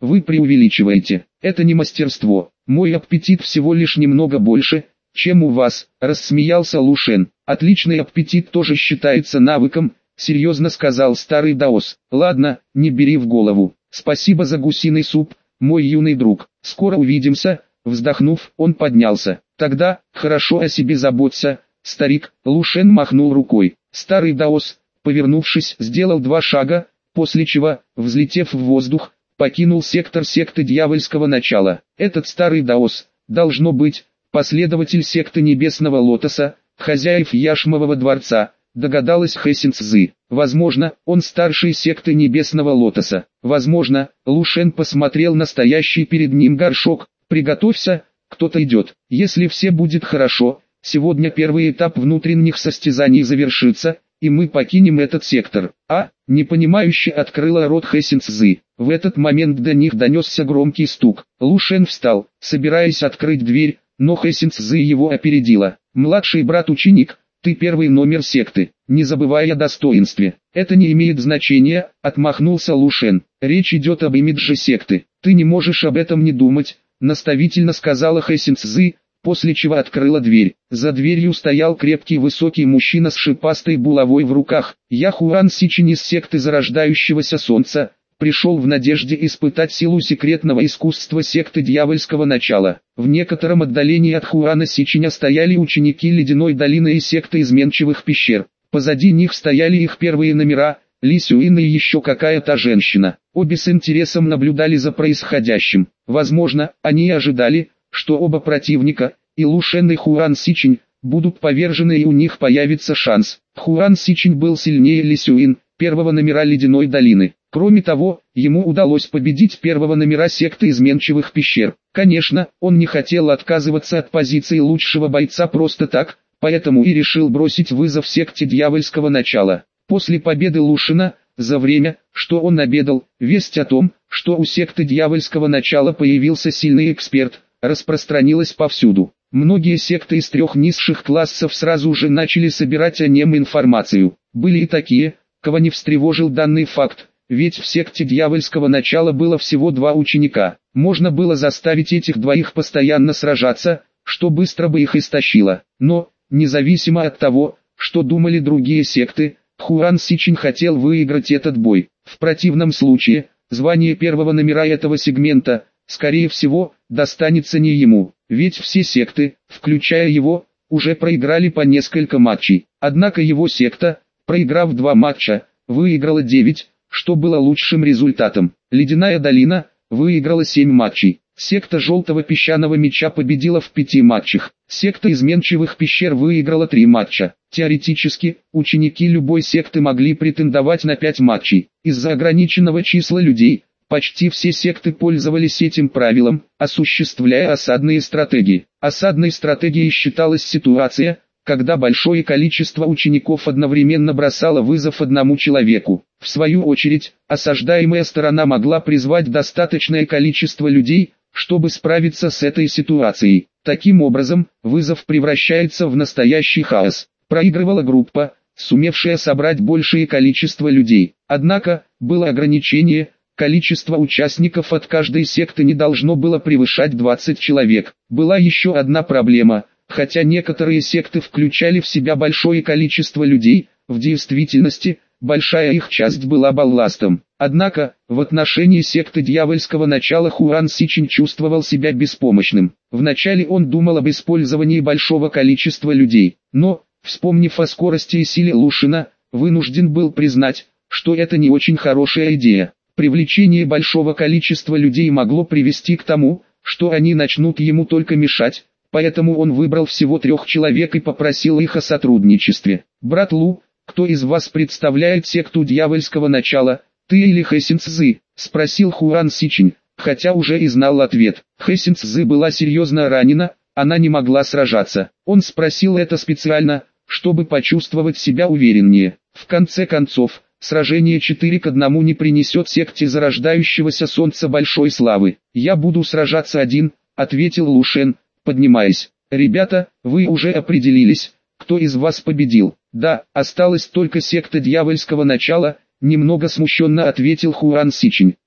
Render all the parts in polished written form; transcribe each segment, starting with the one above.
вы преувеличиваете. Это не мастерство. Мой аппетит всего лишь немного больше, чем у вас, рассмеялся Лу Шен. Отличный аппетит тоже считается навыком, серьезно сказал старый даос. Ладно, не бери в голову. Спасибо за гусиный суп, мой юный друг. Скоро увидимся. Вздохнув, он поднялся. Тогда, хорошо о себе заботься, старик. Лу Шен махнул рукой. Старый даос, повернувшись, сделал 2 шага, после чего, взлетев в воздух, покинул сектор секты дьявольского начала. Этот старый даос, должно быть, последователь секты Небесного Лотоса, хозяев Яшмового дворца, догадалась Хэсин Цзы. Возможно, он старший секты Небесного Лотоса. Возможно, Лу Шен посмотрел на стоящий перед ним горшок. Приготовься, кто-то идет. Если все будет хорошо, сегодня первый этап внутренних состязаний завершится, и мы покинем этот сектор. Непонимающе открыла рот Хэсин Цзы. В этот момент до них донесся громкий стук. Лу Шен встал, собираясь открыть дверь, но Хэсин Цзы его опередила. Младший брат-ученик, ты первый номер секты, не забывай о достоинстве. Это не имеет значения, отмахнулся Лу Шен. Речь идет об имидже секты. Ты не можешь об этом не думать, наставительно сказала Хэсин Цзы, после чего открыла дверь. За дверью стоял крепкий высокий мужчина с шипастой булавой в руках. Я Хуан Сичень из секты Зарождающегося Солнца, пришел в надежде испытать силу секретного искусства секты дьявольского начала. В некотором отдалении от Хуана Сиченя стояли ученики Ледяной долины и секты изменчивых пещер. Позади них стояли их первые номера, Ли Сюин и еще какая-то женщина. Обе с интересом наблюдали за происходящим. Возможно, они ожидали, что оба противника, и Лу Шен и Хуан Сичень, будут повержены и у них появится шанс. Хуан Сичень был сильнее Ли Сюин, первого номера Ледяной долины. Кроме того, ему удалось победить первого номера секты изменчивых пещер. Конечно, он не хотел отказываться от позиции лучшего бойца просто так, поэтому и решил бросить вызов секте дьявольского начала. После победы Лу Шена, за время, что он обедал, весть о том, что у секты дьявольского начала появился сильный эксперт, распространилась повсюду. Многие секты из 3 низших классов сразу же начали собирать о нем информацию. Были и такие, кого не встревожил данный факт, ведь в секте дьявольского начала было всего 2 ученика. Можно было заставить этих 2 постоянно сражаться, что быстро бы их истощило. Но, независимо от того, что думали другие секты, Хуан Сичень хотел выиграть этот бой. В противном случае, звание первого номера этого сегмента, скорее всего, достанется не ему, ведь все секты, включая его, уже проиграли по несколько матчей. Однако его секта, проиграв 2 матча, выиграла 9, что было лучшим результатом. Ледяная долина выиграла 7 матчей. Секта Желтого Песчаного Меча победила в 5 матчах. Секта Изменчивых Пещер выиграла 3 матча. Теоретически, ученики любой секты могли претендовать на 5 матчей. Из-за ограниченного числа людей, почти все секты пользовались этим правилом, осуществляя осадные стратегии. Осадной стратегией считалась ситуация, когда большое количество учеников одновременно бросало вызов одному человеку. В свою очередь, осаждаемая сторона могла призвать достаточное количество людей, чтобы справиться с этой ситуацией. Таким образом, вызов превращается в настоящий хаос. Проигрывала группа, сумевшая собрать большее количество людей. Однако, было ограничение, количество участников от каждой секты не должно было превышать 20 человек. Была еще одна проблема. Хотя некоторые секты включали в себя большое количество людей, в действительности, большая их часть была балластом. Однако, в отношении секты дьявольского начала Хуан Сичень чувствовал себя беспомощным. Вначале он думал об использовании большого количества людей, но, вспомнив о скорости и силе Лу Шена, вынужден был признать, что это не очень хорошая идея. Привлечение большого количества людей могло привести к тому, что они начнут ему только мешать. Поэтому он выбрал всего 3 человек и попросил их о сотрудничестве. «Брат Лу, кто из вас представляет секту дьявольского начала, ты или Хэсин Цзы?» – спросил Хуан Сичень, хотя уже и знал ответ. Хэсин Цзы была серьезно ранена, она не могла сражаться. Он спросил это специально, чтобы почувствовать себя увереннее. В конце концов, сражение 4-1 не принесет секте Зарождающегося Солнца большой славы. «Я буду сражаться один», – ответил Лу Шен, поднимаясь. «Ребята, вы уже определились, кто из вас победил?» «Да, осталась только секта дьявольского начала», немного смущенно ответил Хуан Сичень.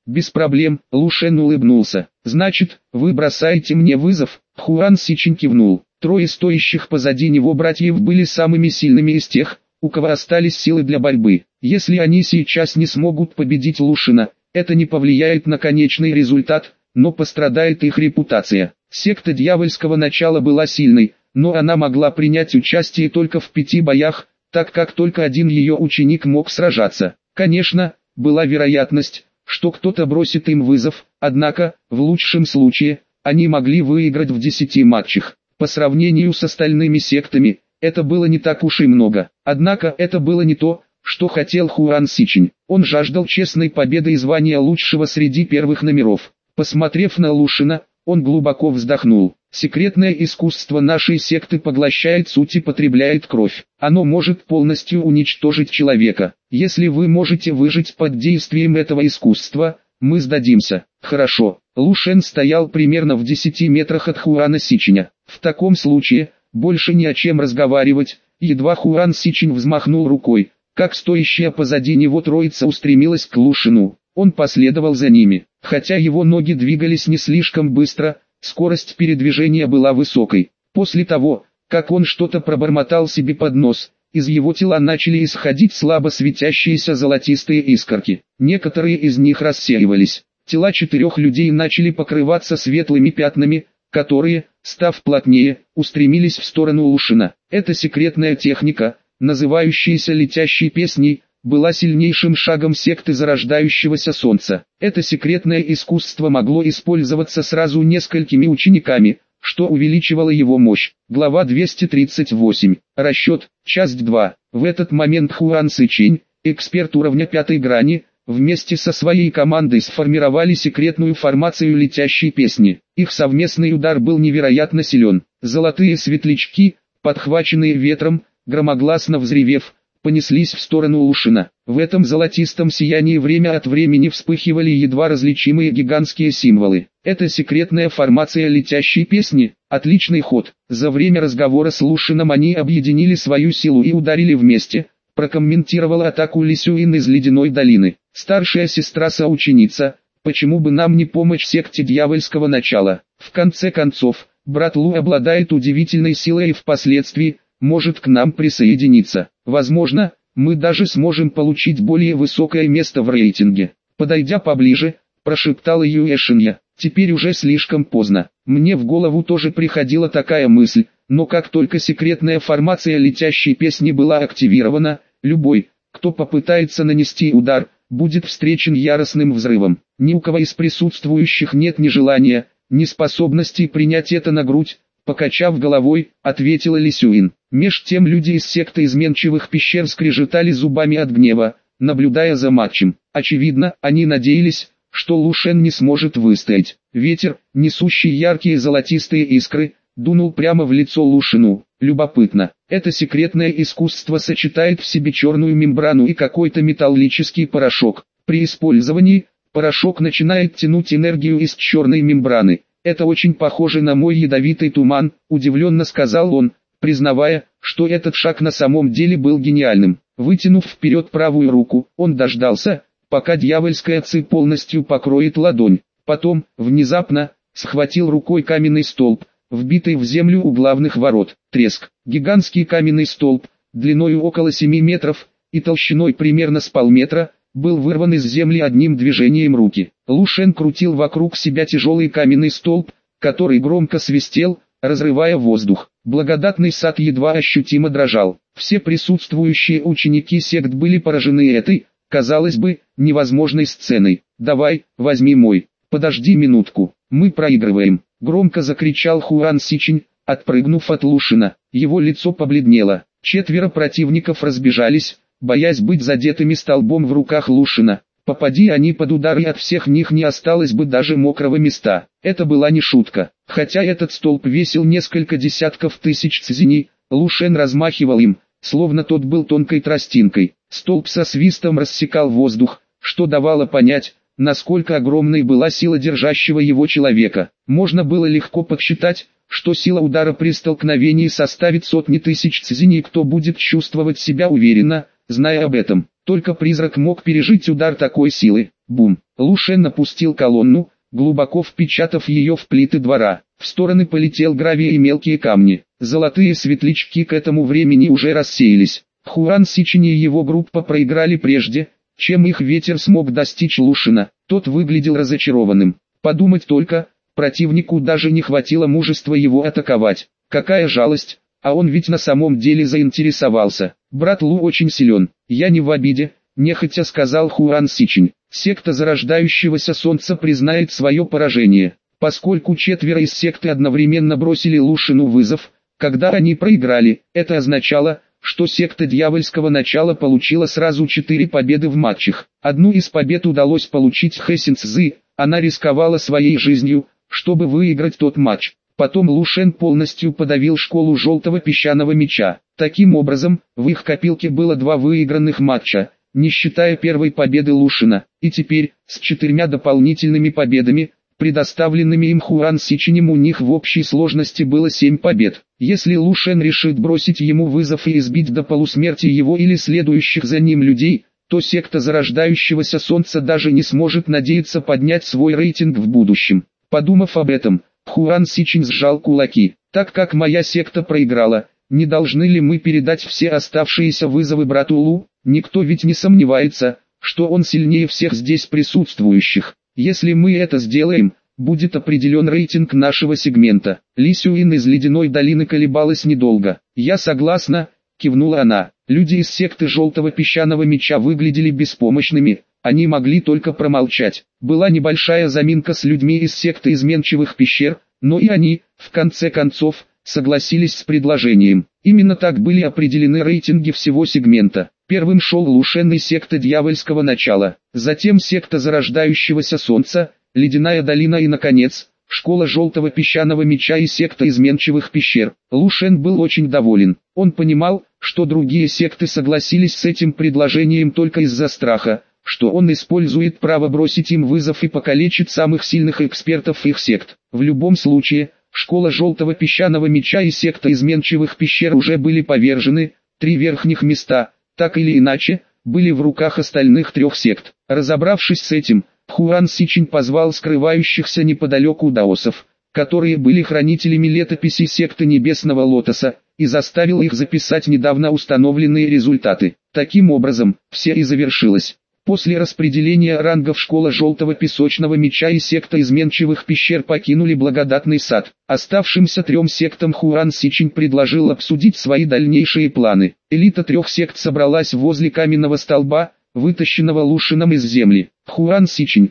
Без проблем, Лушен улыбнулся. Значит, вы бросаете мне вызов? Хуан Сичин кивнул. Трое стоящих позади него братьев были самыми сильными из тех, у кого остались силы для борьбы. Если они сейчас не смогут победить Лушена, это не повлияет на конечный результат, но пострадает их репутация. Секта дьявольского начала была сильной, но она могла принять участие только в 5 боях, так как только один ее ученик мог сражаться. Конечно, была вероятность, что кто-то бросит им вызов, однако, в лучшем случае, они могли выиграть в 10 матчах. По сравнению с остальными сектами, это было не так уж и много. Однако это было не то, что хотел Хуан Сичин. Он жаждал честной победы и звания лучшего среди первых номеров. Посмотрев на Лушена, он глубоко вздохнул. Секретное искусство нашей секты поглощает суть и потребляет кровь. Оно может полностью уничтожить человека. Если вы можете выжить под действием этого искусства, мы сдадимся. Хорошо. Лушен стоял примерно в 10 метрах от Хуана Сичиня. В таком случае, больше ни о чем разговаривать. Едва Хуан Сичин взмахнул рукой, как стоящая позади него троица устремилась к Лушену. Он последовал за ними. Хотя его ноги двигались не слишком быстро, скорость передвижения была высокой. После того, как он что-то пробормотал себе под нос, из его тела начали исходить слабо светящиеся золотистые искорки. Некоторые из них рассеивались. Тела 4 людей начали покрываться светлыми пятнами, которые, став плотнее, устремились в сторону Лушена. Эта секретная техника, называющаяся летящей песней, была сильнейшим шагом секты зарождающегося солнца. Это секретное искусство могло использоваться сразу несколькими учениками, что увеличивало его мощь. Глава 238. Расчет. Часть 2. В этот момент Хуан Сичинь, эксперт уровня 5 грани, вместе со своей командой сформировали секретную формацию летящей песни. Их совместный удар был невероятно силен. Золотые светлячки, подхваченные ветром, громогласно взревев, понеслись в сторону Лушена. В этом золотистом сиянии время от времени вспыхивали едва различимые гигантские символы. Это секретная формация летящей песни. Отличный ход. За время разговора с Лушеном они объединили свою силу и ударили вместе, прокомментировала атаку Лисюин из Ледяной долины. Старшая сестра-соученица, почему бы нам не помочь секте дьявольского начала? В конце концов, брат Лу обладает удивительной силой и впоследствии может к нам присоединиться. Возможно, мы даже сможем получить более высокое место в рейтинге. Подойдя поближе, прошептала Юэшинья. Теперь уже слишком поздно. Мне в голову тоже приходила такая мысль, но как только секретная формация летящей песни была активирована, любой, кто попытается нанести удар, будет встречен яростным взрывом. Ни у кого из присутствующих нет ни желания, ни способности принять это на грудь. Покачав головой, ответила Лисюин. Меж тем люди из секты изменчивых пещер скрежетали зубами от гнева, наблюдая за матчем. Очевидно, они надеялись, что Лушен не сможет выстоять. Ветер, несущий яркие золотистые искры, дунул прямо в лицо Лушену. Любопытно, это секретное искусство сочетает в себе черную мембрану и какой-то металлический порошок. При использовании, порошок начинает тянуть энергию из черной мембраны. «Это очень похоже на мой ядовитый туман», – удивленно сказал он, признавая, что этот шаг на самом деле был гениальным. Вытянув вперед правую руку, он дождался, пока дьявольская ци полностью покроет ладонь. Потом, внезапно, схватил рукой каменный столб, вбитый в землю у главных ворот. Треск. Гигантский каменный столб, длиною около 7 метров и толщиной примерно с полметра, был вырван из земли одним движением руки. Лушен крутил вокруг себя тяжелый каменный столб, который громко свистел, разрывая воздух. Благодатный сад едва ощутимо дрожал. Все присутствующие ученики сект были поражены этой, казалось бы, невозможной сценой. «Давай, возьми мой. Подожди минутку, мы проигрываем», — громко закричал Хуан Сичинь, отпрыгнув от Лушена. Его лицо побледнело. 4 противников разбежались, боясь быть задетыми столбом в руках Лушена. Попади они под удар, и от всех них не осталось бы даже мокрого места. Это была не шутка. Хотя этот столб весил несколько десятков тысяч цзиней, Лушен размахивал им, словно тот был тонкой тростинкой. Столб со свистом рассекал воздух, что давало понять, насколько огромной была сила держащего его человека. Можно было легко подсчитать, что сила удара при столкновении составит сотни тысяч цзиней, кто будет чувствовать себя уверенно, зная об этом. Только призрак мог пережить удар такой силы. Бум! Лушен опустил колонну, глубоко впечатав ее в плиты двора. В стороны полетел гравий и мелкие камни. Золотые светлячки к этому времени уже рассеялись. Хуан Сичень и его группа проиграли прежде, чем их ветер смог достичь Лушена. Тот выглядел разочарованным. Подумать только, противнику даже не хватило мужества его атаковать. Какая жалость, а он ведь на самом деле заинтересовался. Брат Лу очень силен, я не в обиде, нехотя сказал Хуан Сичень. Секта зарождающегося солнца признает свое поражение. Поскольку четверо из секты одновременно бросили Лушену вызов, когда они проиграли, это означало, что секта дьявольского начала получила сразу 4 победы в матчах. Одну из побед удалось получить Хэсин Цзы, она рисковала своей жизнью, чтобы выиграть тот матч. Потом Лушен полностью подавил школу желтого песчаного меча. Таким образом, в их копилке было 2 выигранных матча, не считая первой победы Лушена. И теперь, с 4 дополнительными победами, предоставленными им Хуан Сиченем, у них в общей сложности было 7 побед. Если Лушен решит бросить ему вызов и избить до полусмерти его или следующих за ним людей, то секта зарождающегося солнца даже не сможет надеяться поднять свой рейтинг в будущем. Подумав об этом, Хуан Сичень сжал кулаки. Так как моя секта проиграла, не должны ли мы передать все оставшиеся вызовы брату Лу? Никто ведь не сомневается, что он сильнее всех здесь присутствующих. Если мы это сделаем, будет определен рейтинг нашего сегмента. Ли Сюин из Ледяной долины колебалась недолго. Я согласна, кивнула она. Люди из секты Желтого песчаного меча выглядели беспомощными, они могли только промолчать. Была небольшая заминка с людьми из секты изменчивых пещер, но и они, в конце концов, согласились с предложением. Именно так были определены рейтинги всего сегмента. Первым шел Лушен и секта дьявольского начала, затем секта зарождающегося солнца, Ледяная долина и, наконец, школа желтого песчаного меча и секта изменчивых пещер. Лушен был очень доволен. Он понимал, что другие секты согласились с этим предложением только из-за страха, что он использует право бросить им вызов и покалечить самых сильных экспертов их сект. В любом случае, школа желтого песчаного меча и секта изменчивых пещер уже были повержены, 3 верхних места, так или иначе, были в руках остальных 3 сект. Разобравшись с этим, Хуан Сичень позвал скрывающихся неподалеку даосов, которые были хранителями летописей секты Небесного Лотоса, и заставил их записать недавно установленные результаты. Таким образом, все и завершилось. После распределения рангов школа Желтого Песочного Меча и секта изменчивых пещер покинули Благодатный сад. Оставшимся 3 сектам Хуан Сичень предложил обсудить свои дальнейшие планы. Элита 3 сект собралась возле каменного столба, вытащенного Лушеном из земли. Хуан Сичень,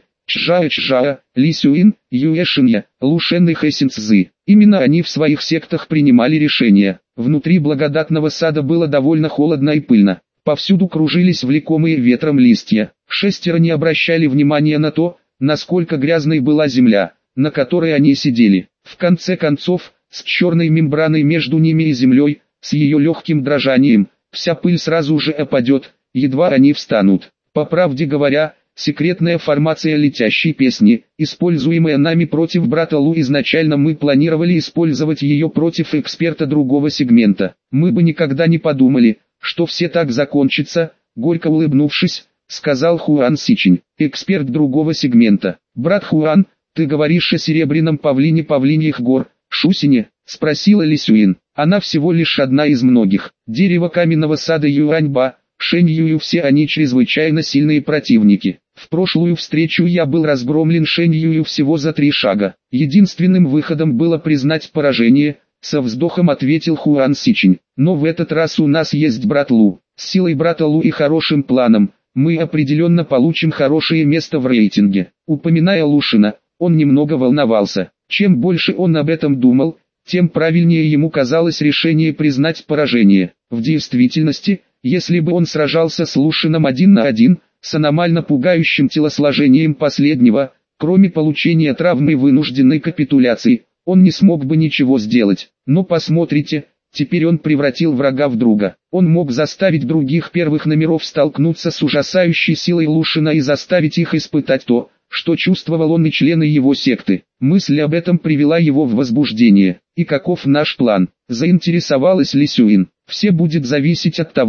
Чжао, Ли Сюин, Юэ Шинья, Лушен и Хэсин Цзы. Именно они в своих сектах принимали решения. Внутри Благодатного сада было довольно холодно и пыльно. Повсюду кружились влекомые ветром листья. 6 не обращали внимания на то, насколько грязной была земля, на которой они сидели. В конце концов, с черной мембраной между ними и землей, с ее легким дрожанием, вся пыль сразу же опадет, едва они встанут. По правде говоря, секретная формация летящей песни, используемая нами против брата Лу, изначально мы планировали использовать ее против эксперта другого сегмента. Мы бы никогда не подумали, что все так закончится, горько улыбнувшись, сказал Хуан Сичень. Эксперт другого сегмента. Брат Хуан, ты говоришь о серебряном павлине павлиньих гор, Шусине? Спросила Ли Сюин. Она всего лишь одна из многих. Дерево каменного сада Юаньба, Шэнь Юю, все они чрезвычайно сильные противники. В прошлую встречу я был разгромлен Шэнь Юю всего за 3 шага. Единственным выходом было признать поражение, со вздохом ответил Хуан Сичень. Но в этот раз у нас есть брат Лу. С силой брата Лу и хорошим планом, мы определенно получим хорошее место в рейтинге. Упоминая Лушена, он немного волновался. Чем больше он об этом думал, тем правильнее ему казалось решение признать поражение. В действительности, если бы он сражался с Лушеном 1 на 1, с аномально пугающим телосложением последнего, кроме получения травмы и вынужденной капитуляции, он не смог бы ничего сделать. Но посмотрите, теперь он превратил врага в друга. Он мог заставить других первых номеров столкнуться с ужасающей силой Лушена и заставить их испытать то, что чувствовал он и члены его секты. Мысль об этом привела его в возбуждение. И каков наш план? Заинтересовалась Ли Сюин. Все будет зависеть от того,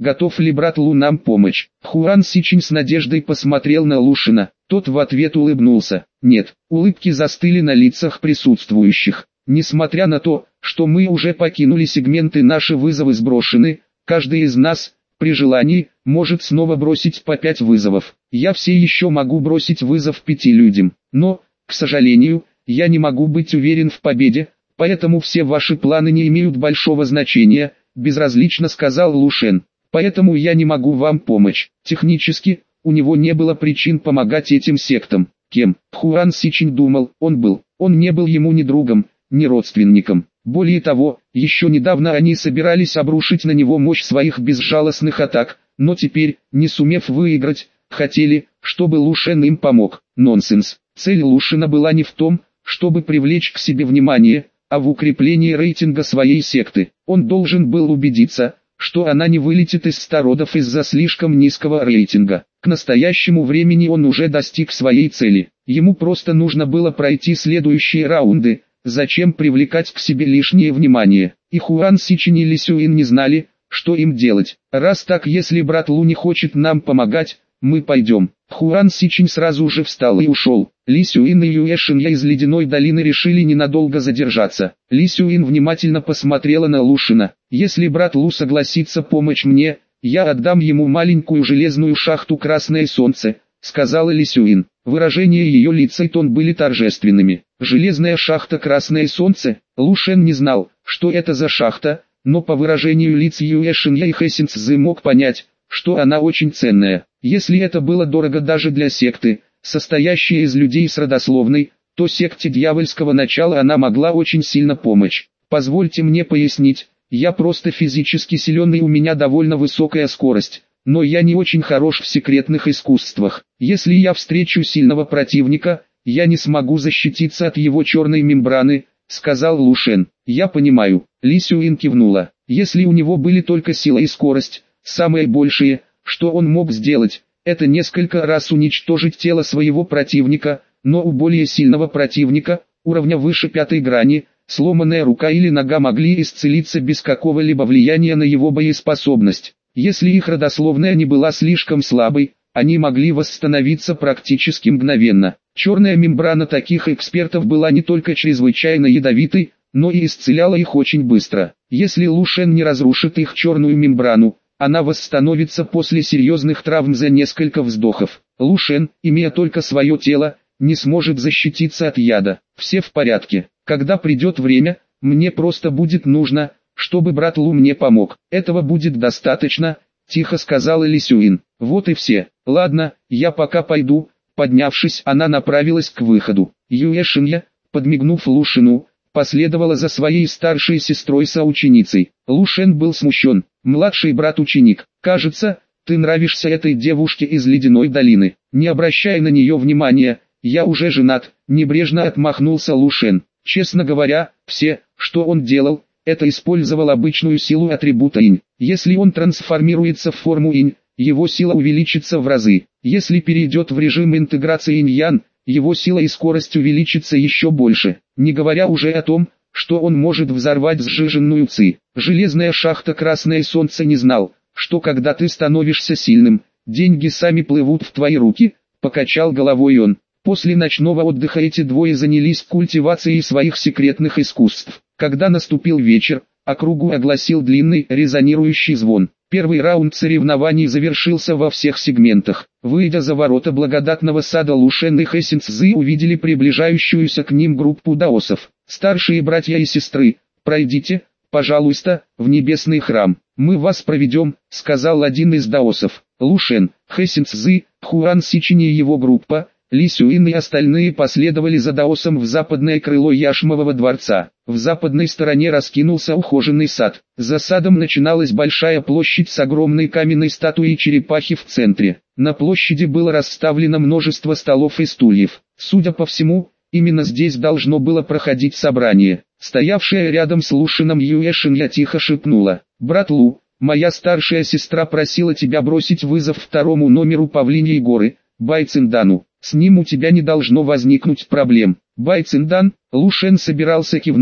готов ли брат Лу нам помочь. Хуан Сичин с надеждой посмотрел на Лушина, тот в ответ улыбнулся. Нет, улыбки застыли на лицах присутствующих. Несмотря на то, что мы уже покинули сегменты, наши вызовы сброшены, каждый из нас, при желании, может снова бросить по 5 вызовов. Я все еще могу бросить вызов 5 людям, но, к сожалению, я не могу быть уверен в победе, поэтому все ваши планы не имеют большого значения, безразлично сказал Лушен. Поэтому я не могу вам помочь. Технически, у него не было причин помогать этим сектам. Кем? Хуан Сичин думал, он не был ему ни другом, ни родственником. Более того, еще недавно они собирались обрушить на него мощь своих безжалостных атак, но теперь, не сумев выиграть, хотели, чтобы Лушен им помог. Нонсенс. Цель Лушена была не в том, чтобы привлечь к себе внимание, а в укреплении рейтинга своей секты. Он должен был убедиться, что она не вылетит из 100 родов из-за слишком низкого рейтинга. К настоящему времени он уже достиг своей цели. Ему просто нужно было пройти следующие раунды. Зачем привлекать к себе лишнее внимание? И Хуан Сичин и Ли Сюин не знали, что им делать. Раз так, если брат Лу не хочет нам помогать, мы пойдем. Хуан Сичин сразу же встал и ушел. Ли Сюин и Юэ Шинья из Ледяной долины решили ненадолго задержаться. Ли Сюин внимательно посмотрела на Лушина. Если брат Лу согласится помочь мне, я отдам ему маленькую железную шахту «Красное солнце», сказала Ли Сюин. Выражение ее лица и тон были торжественными. Железная шахта «Красное солнце». Лушен не знал, что это за шахта, но по выражению лиц Юэ Шинья и Хэсин Цзы мог понять, что она очень ценная. Если это было дорого даже для секты, состоящей из людей с родословной, то секте дьявольского начала она могла очень сильно помочь. Позвольте мне пояснить, я просто физически силен и у меня довольно высокая скорость, но я не очень хорош в секретных искусствах. Если я встречу сильного противника, я не смогу защититься от его черной мембраны, сказал Лушен. Я понимаю. Ли Сюин кивнула. Если у него были только сила и скорость, самое большее, что он мог сделать, это несколько раз уничтожить тело своего противника, но у более сильного противника, уровня выше 5 грани, сломанная рука или нога могли исцелиться без какого-либо влияния на его боеспособность. Если их родословная не была слишком слабой, они могли восстановиться практически мгновенно. Черная мембрана таких экспертов была не только чрезвычайно ядовитой, но и исцеляла их очень быстро. Если Лушен не разрушит их черную мембрану, она восстановится после серьезных травм за несколько вздохов. Лушен, имея только свое тело, не сможет защититься от яда. Все в порядке. Когда придет время, мне просто будет нужно, чтобы брат Лу мне помог. Этого будет достаточно, тихо сказала Ли Сюин. Вот и все. Ладно, я пока пойду. Поднявшись, она направилась к выходу. Юэ Шинья, подмигнув Лушину, последовала за своей старшей сестрой-соученицей. Лушен был смущен. Младший брат-ученик, кажется, ты нравишься этой девушке из Ледяной долины. Не обращай на нее внимания, я уже женат, небрежно отмахнулся Лушен. Честно говоря, все, что он делал, это использовал обычную силу атрибута инь. Если он трансформируется в форму инь, его сила увеличится в разы. Если перейдет в режим интеграции инь-ян, его сила и скорость увеличится еще больше. Не говоря уже о том, что он может взорвать сжиженную ци. Железная шахта «Красное солнце» не знал, что когда ты становишься сильным, деньги сами плывут в твои руки, покачал головой он. После ночного отдыха эти двое занялись культивацией своих секретных искусств. Когда наступил вечер, округу огласил длинный резонирующий звон. Первый раунд соревнований завершился во всех сегментах. Выйдя за ворота благодатного сада, Лушен и Хэсин Цзы увидели приближающуюся к ним группу даосов. Старшие братья и сестры, пройдите, пожалуйста, в небесный храм. Мы вас проведем, сказал один из даосов. Лушен, Хэсин Цзы, Хуан Сичин и его группа, Ли Сюин и остальные последовали за даосом в западное крыло Яшмового дворца. В западной стороне раскинулся ухоженный сад. За садом начиналась большая площадь с огромной каменной статуей черепахи в центре. На площади было расставлено множество столов и стульев. Судя по всему, именно здесь должно было проходить собрание. Стоявшая рядом с Лушином Юэ Шинья тихо шепнула: «Брат Лу, моя старшая сестра просила тебя бросить вызов второму номеру Павлиньей горы, Бай Циндану. С ним у тебя не должно возникнуть проблем». Бай Циндан, Лушен собирался кивнуть,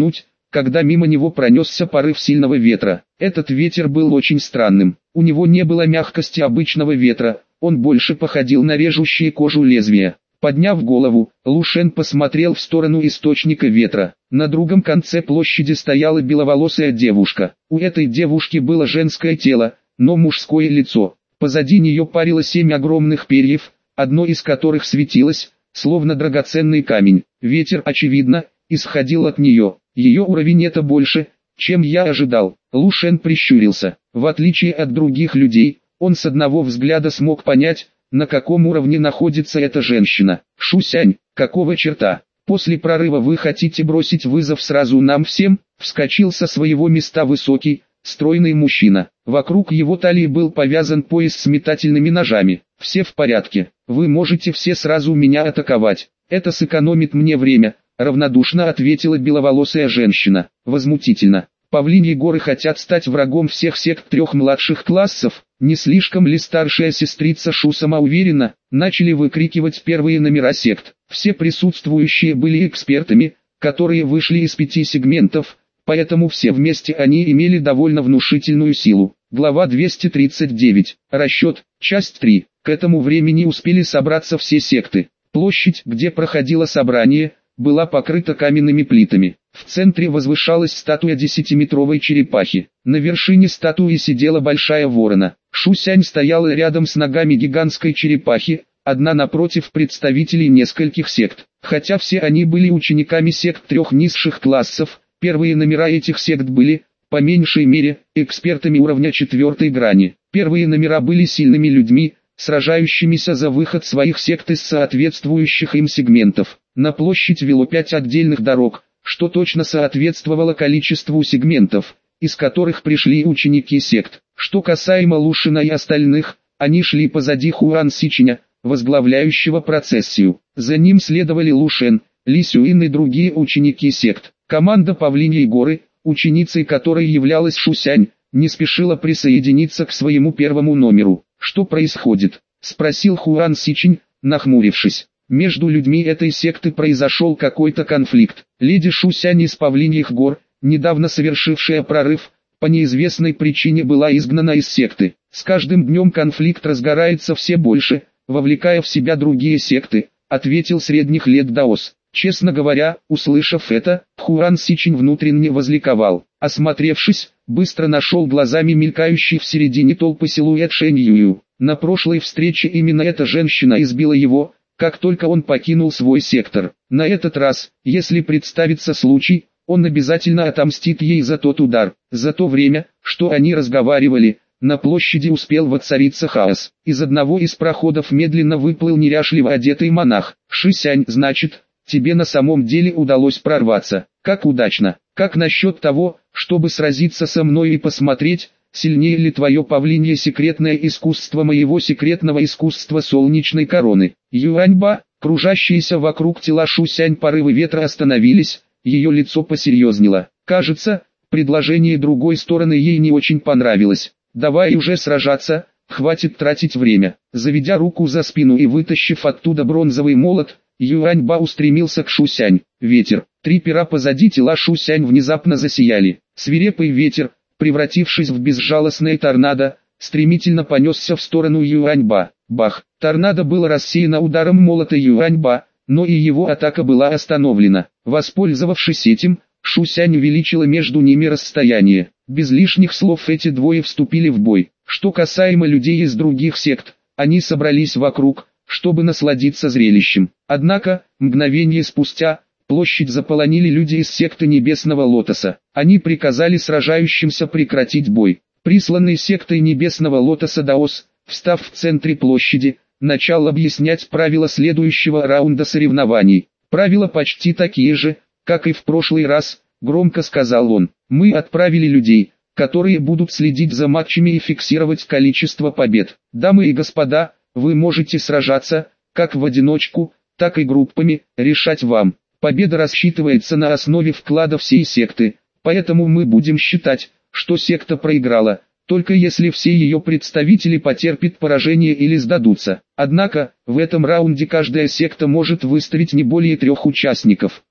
когда мимо него пронесся порыв сильного ветра. Этот ветер был очень странным. У него не было мягкости обычного ветра, он больше походил на режущие кожу лезвия. Подняв голову, Лу Шен посмотрел в сторону источника ветра. На другом конце площади стояла беловолосая девушка. У этой девушки было женское тело, но мужское лицо. Позади нее парило 7 огромных перьев, одно из которых светилось, словно драгоценный камень. Ветер, очевидно, исходил от нее. Ее уровень это больше, чем я ожидал. Лу Шен прищурился. В отличие от других людей, он с одного взгляда смог понять, на каком уровне находится эта женщина. Шусянь, какого черта? После прорыва вы хотите бросить вызов сразу нам всем? Вскочил со своего места высокий, стройный мужчина. Вокруг его талии был повязан пояс с метательными ножами. Все в порядке. Вы можете все сразу меня атаковать. Это сэкономит мне время, равнодушно ответила беловолосая женщина. Возмутительно. Павлиньи горы хотят стать врагом всех сект 3 младших классов. Не слишком ли старшая сестрица Шу самоуверенно, начали выкрикивать первые номера сект. Все присутствующие были экспертами, которые вышли из 5 сегментов, поэтому все вместе они имели довольно внушительную силу. Глава 239. Расчет. Часть 3. К этому времени успели собраться все секты. Площадь, где проходило собрание, была покрыта каменными плитами. В центре возвышалась статуя 10-метровой черепахи. На вершине статуи сидела большая ворона. Шусянь стояла рядом с ногами гигантской черепахи, одна напротив представителей нескольких сект. Хотя все они были учениками сект 3 низших классов, первые номера этих сект были, по меньшей мере, экспертами уровня 4 грани. Первые номера были сильными людьми, сражающимися за выход своих сект из соответствующих им сегментов. На площадь вело 5 отдельных дорог, что точно соответствовало количеству сегментов, из которых пришли ученики сект. Что касаемо Лушина и остальных, они шли позади Хуан Сичиня, возглавляющего процессию. За ним следовали Лу Шен, Ли Сюин и другие ученики сект. Команда Павлиньей горы, ученицей которой являлась Шусянь, не спешила присоединиться к своему первому номеру. «Что происходит?» – спросил Хуан Сичинь, нахмурившись. Между людьми этой секты произошел какой-то конфликт. Леди Шусянь из Павлиньих гор, недавно совершившая прорыв, по неизвестной причине была изгнана из секты. С каждым днем конфликт разгорается все больше, вовлекая в себя другие секты, ответил средних лет Даос. Честно говоря, услышав это, Хуан Сичинь внутренне возликовал. Осмотревшись, быстро нашел глазами мелькающий в середине толпы силуэт Шэнь Юю. На прошлой встрече именно эта женщина избила его, как только он покинул свой сектор. На этот раз, если представится случай, он обязательно отомстит ей за тот удар. За то время, что они разговаривали, на площади успел воцариться хаос. Из одного из проходов медленно выплыл неряшливо одетый монах. «Шисянь, значит, тебе на самом деле удалось прорваться. Как удачно. Как насчет того, чтобы сразиться со мной и посмотреть, сильнее ли твое павлинье секретное искусство моего секретного искусства солнечной короны?» Юаньба, кружащиеся вокруг тела Шусянь порывы ветра остановились, ее лицо посерьезнело. Кажется, предложение другой стороны ей не очень понравилось. «Давай уже сражаться, хватит тратить время». Заведя руку за спину и вытащив оттуда бронзовый молот, Юаньба устремился к Шусянь. Ветер. 3 пера позади тела Шусянь внезапно засияли. Свирепый ветер, превратившись в безжалостное торнадо, стремительно понесся в сторону Юаньба. Бах! Торнадо было рассеяно ударом молота Юаньба, но и его атака была остановлена. Воспользовавшись этим, Шусянь увеличила между ними расстояние. Без лишних слов эти двое вступили в бой. Что касаемо людей из других сект, они собрались вокруг, чтобы насладиться зрелищем. Однако, мгновение спустя, площадь заполонили люди из секты Небесного Лотоса. Они приказали сражающимся прекратить бой. Присланный сектой Небесного Лотоса Даос, встав в центре площади, начал объяснять правила следующего раунда соревнований. Правила почти такие же, как и в прошлый раз, громко сказал он. Мы отправили людей, которые будут следить за матчами и фиксировать количество побед. Дамы и господа, вы можете сражаться, как в одиночку, так и группами, решать вам. Победа рассчитывается на основе вклада всей секты, поэтому мы будем считать, что секта проиграла, только если все ее представители потерпят поражение или сдадутся. Однако, в этом раунде каждая секта может выставить не более 3 участников.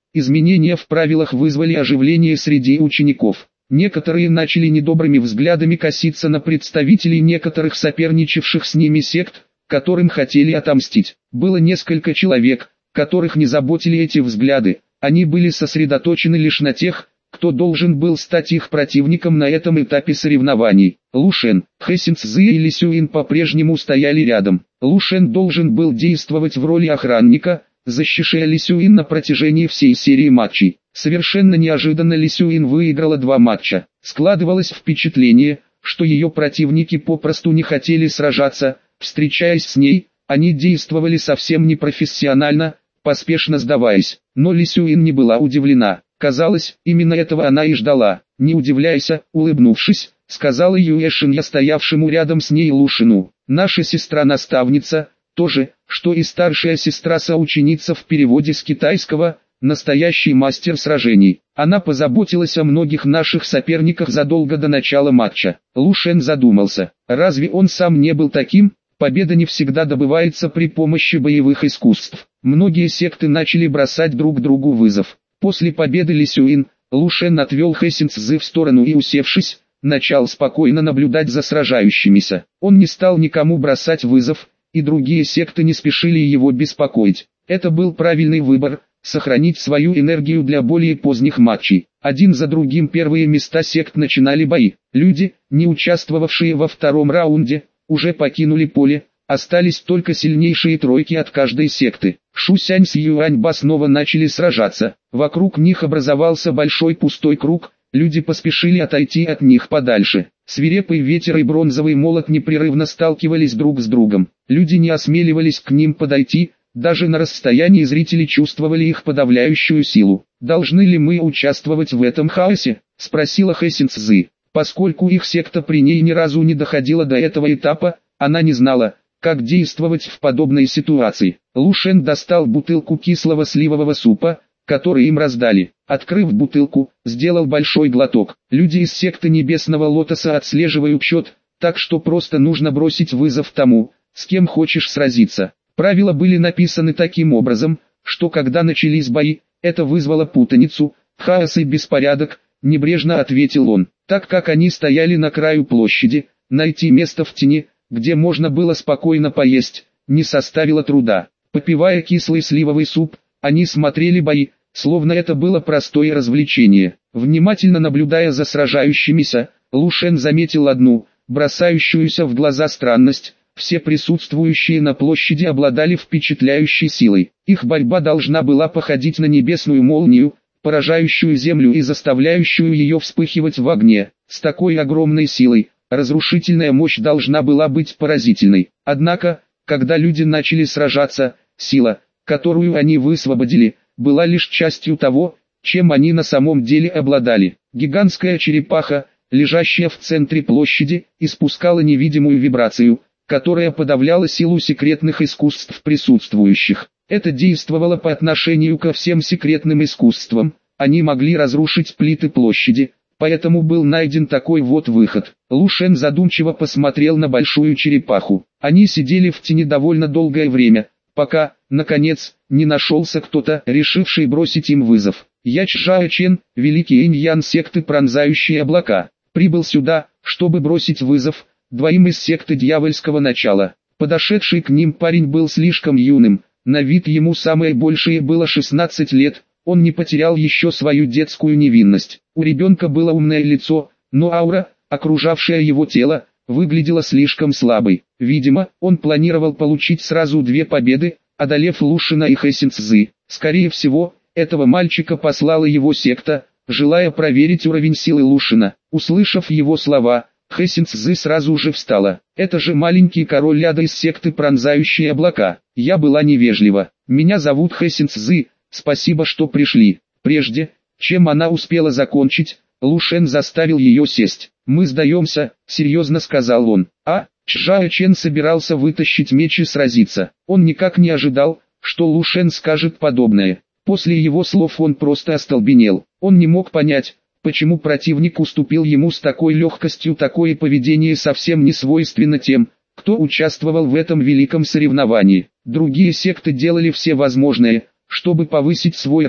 изменения в правилах вызвали оживление среди учеников. Некоторые начали недобрыми взглядами коситься на представителей некоторых соперничавших с ними сект, которым хотели отомстить. Было несколько человек, которых не заботили эти взгляды, они были сосредоточены лишь на тех, кто должен был стать их противником на этом этапе соревнований. Лу Шен, Хэ Синьцзы и Ли Сюин по-прежнему стояли рядом. Лу Шен должен был действовать в роли охранника, защищая Ли Сюин на протяжении всей серии матчей. Совершенно неожиданно Ли Сюин выиграла 2 матча. Складывалось впечатление, что ее противники попросту не хотели сражаться. Встречаясь с ней, они действовали совсем непрофессионально, поспешно сдаваясь. Но Ли Сюин не была удивлена. Казалось, именно этого она и ждала. «Не удивляйся», улыбнувшись, сказала Юэ Шинья стоявшему рядом с ней Лу Шену. «Наша сестра-наставница, то же, что и старшая сестра-соученица в переводе с китайского, настоящий мастер сражений. Она позаботилась о многих наших соперниках задолго до начала матча». Лу Шен задумался, разве он сам не был таким? Победа не всегда добывается при помощи боевых искусств. Многие секты начали бросать друг другу вызов. После победы Ли Сюин, Лу Шен отвел Хэ Синьцзы в сторону и, усевшись, начал спокойно наблюдать за сражающимися. Он не стал никому бросать вызов, и другие секты не спешили его беспокоить. Это был правильный выбор – сохранить свою энергию для более поздних матчей. Один за другим первые места сект начинали бои. Люди, не участвовавшие во втором раунде, уже покинули поле, остались только сильнейшие тройки от каждой секты. Шу Сянь с Юаньба снова начали сражаться. Вокруг них образовался большой пустой круг, люди поспешили отойти от них подальше. Свирепый ветер и бронзовый молот непрерывно сталкивались друг с другом. Люди не осмеливались к ним подойти, даже на расстоянии зрители чувствовали их подавляющую силу. «Должны ли мы участвовать в этом хаосе?» – спросила Хэ Синьцзы. Поскольку их секта при ней ни разу не доходила до этого этапа, она не знала, как действовать в подобной ситуации. Лу Шен достал бутылку кислого сливового супа, который им раздали. Открыв бутылку, сделал большой глоток. Люди из секты Небесного Лотоса отслеживают счет, так что просто нужно бросить вызов тому, с кем хочешь сразиться. Правила были написаны таким образом, что когда начались бои, это вызвало путаницу, хаос и беспорядок, небрежно ответил он. Так как они стояли на краю площади, найти место в тени, где можно было спокойно поесть, не составило труда. Попивая кислый сливовый суп, они смотрели бои, словно это было простое развлечение. Внимательно наблюдая за сражающимися, Лу Шен заметил одну, бросающуюся в глаза странность. Все присутствующие на площади обладали впечатляющей силой. Их борьба должна была походить на небесную молнию, поражающую землю и заставляющую ее вспыхивать в огне. С такой огромной силой, разрушительная мощь должна была быть поразительной. Однако, когда люди начали сражаться, сила, которую они высвободили, была лишь частью того, чем они на самом деле обладали. Гигантская черепаха, лежащая в центре площади, испускала невидимую вибрацию, которая подавляла силу секретных искусств присутствующих. Это действовало по отношению ко всем секретным искусствам, они могли разрушить плиты площади, поэтому был найден такой вот выход. Лу Шен задумчиво посмотрел на большую черепаху. Они сидели в тени довольно долгое время, пока, наконец, не нашелся кто-то, решивший бросить им вызов. Я Чжао Чен, великий инь-ян секты Пронзающие облака, прибыл сюда, чтобы бросить вызов двоим из секты дьявольского начала. Подошедший к ним парень был слишком юным, на вид ему самое большее было 16 лет, он не потерял еще свою детскую невинность. У ребенка было умное лицо, но аура, окружавшая его тело, выглядела слишком слабой. Видимо, он планировал получить сразу 2 победы, одолев Лу Шена и Хэ Синьцзы. Скорее всего, этого мальчика послала его секта, желая проверить уровень силы Лу Шена. Услышав его слова, Хэ Синьцзы сразу же встала. «Это же маленький король ляда из секты Пронзающие облака. Я была невежлива. Меня зовут Хэ Синьцзы, спасибо, что пришли». Прежде, чем она успела закончить, Лу Шен заставил ее сесть. «Мы сдаемся», — серьезно сказал он. Чжао Чен собирался вытащить меч и сразиться. Он никак не ожидал, что Лу Шен скажет подобное. После его слов он просто остолбенел. Он не мог понять, почему противник уступил ему с такой легкостью. Такое поведение совсем не свойственно тем, кто участвовал в этом великом соревновании. Другие секты делали все возможное, чтобы повысить свой ранг,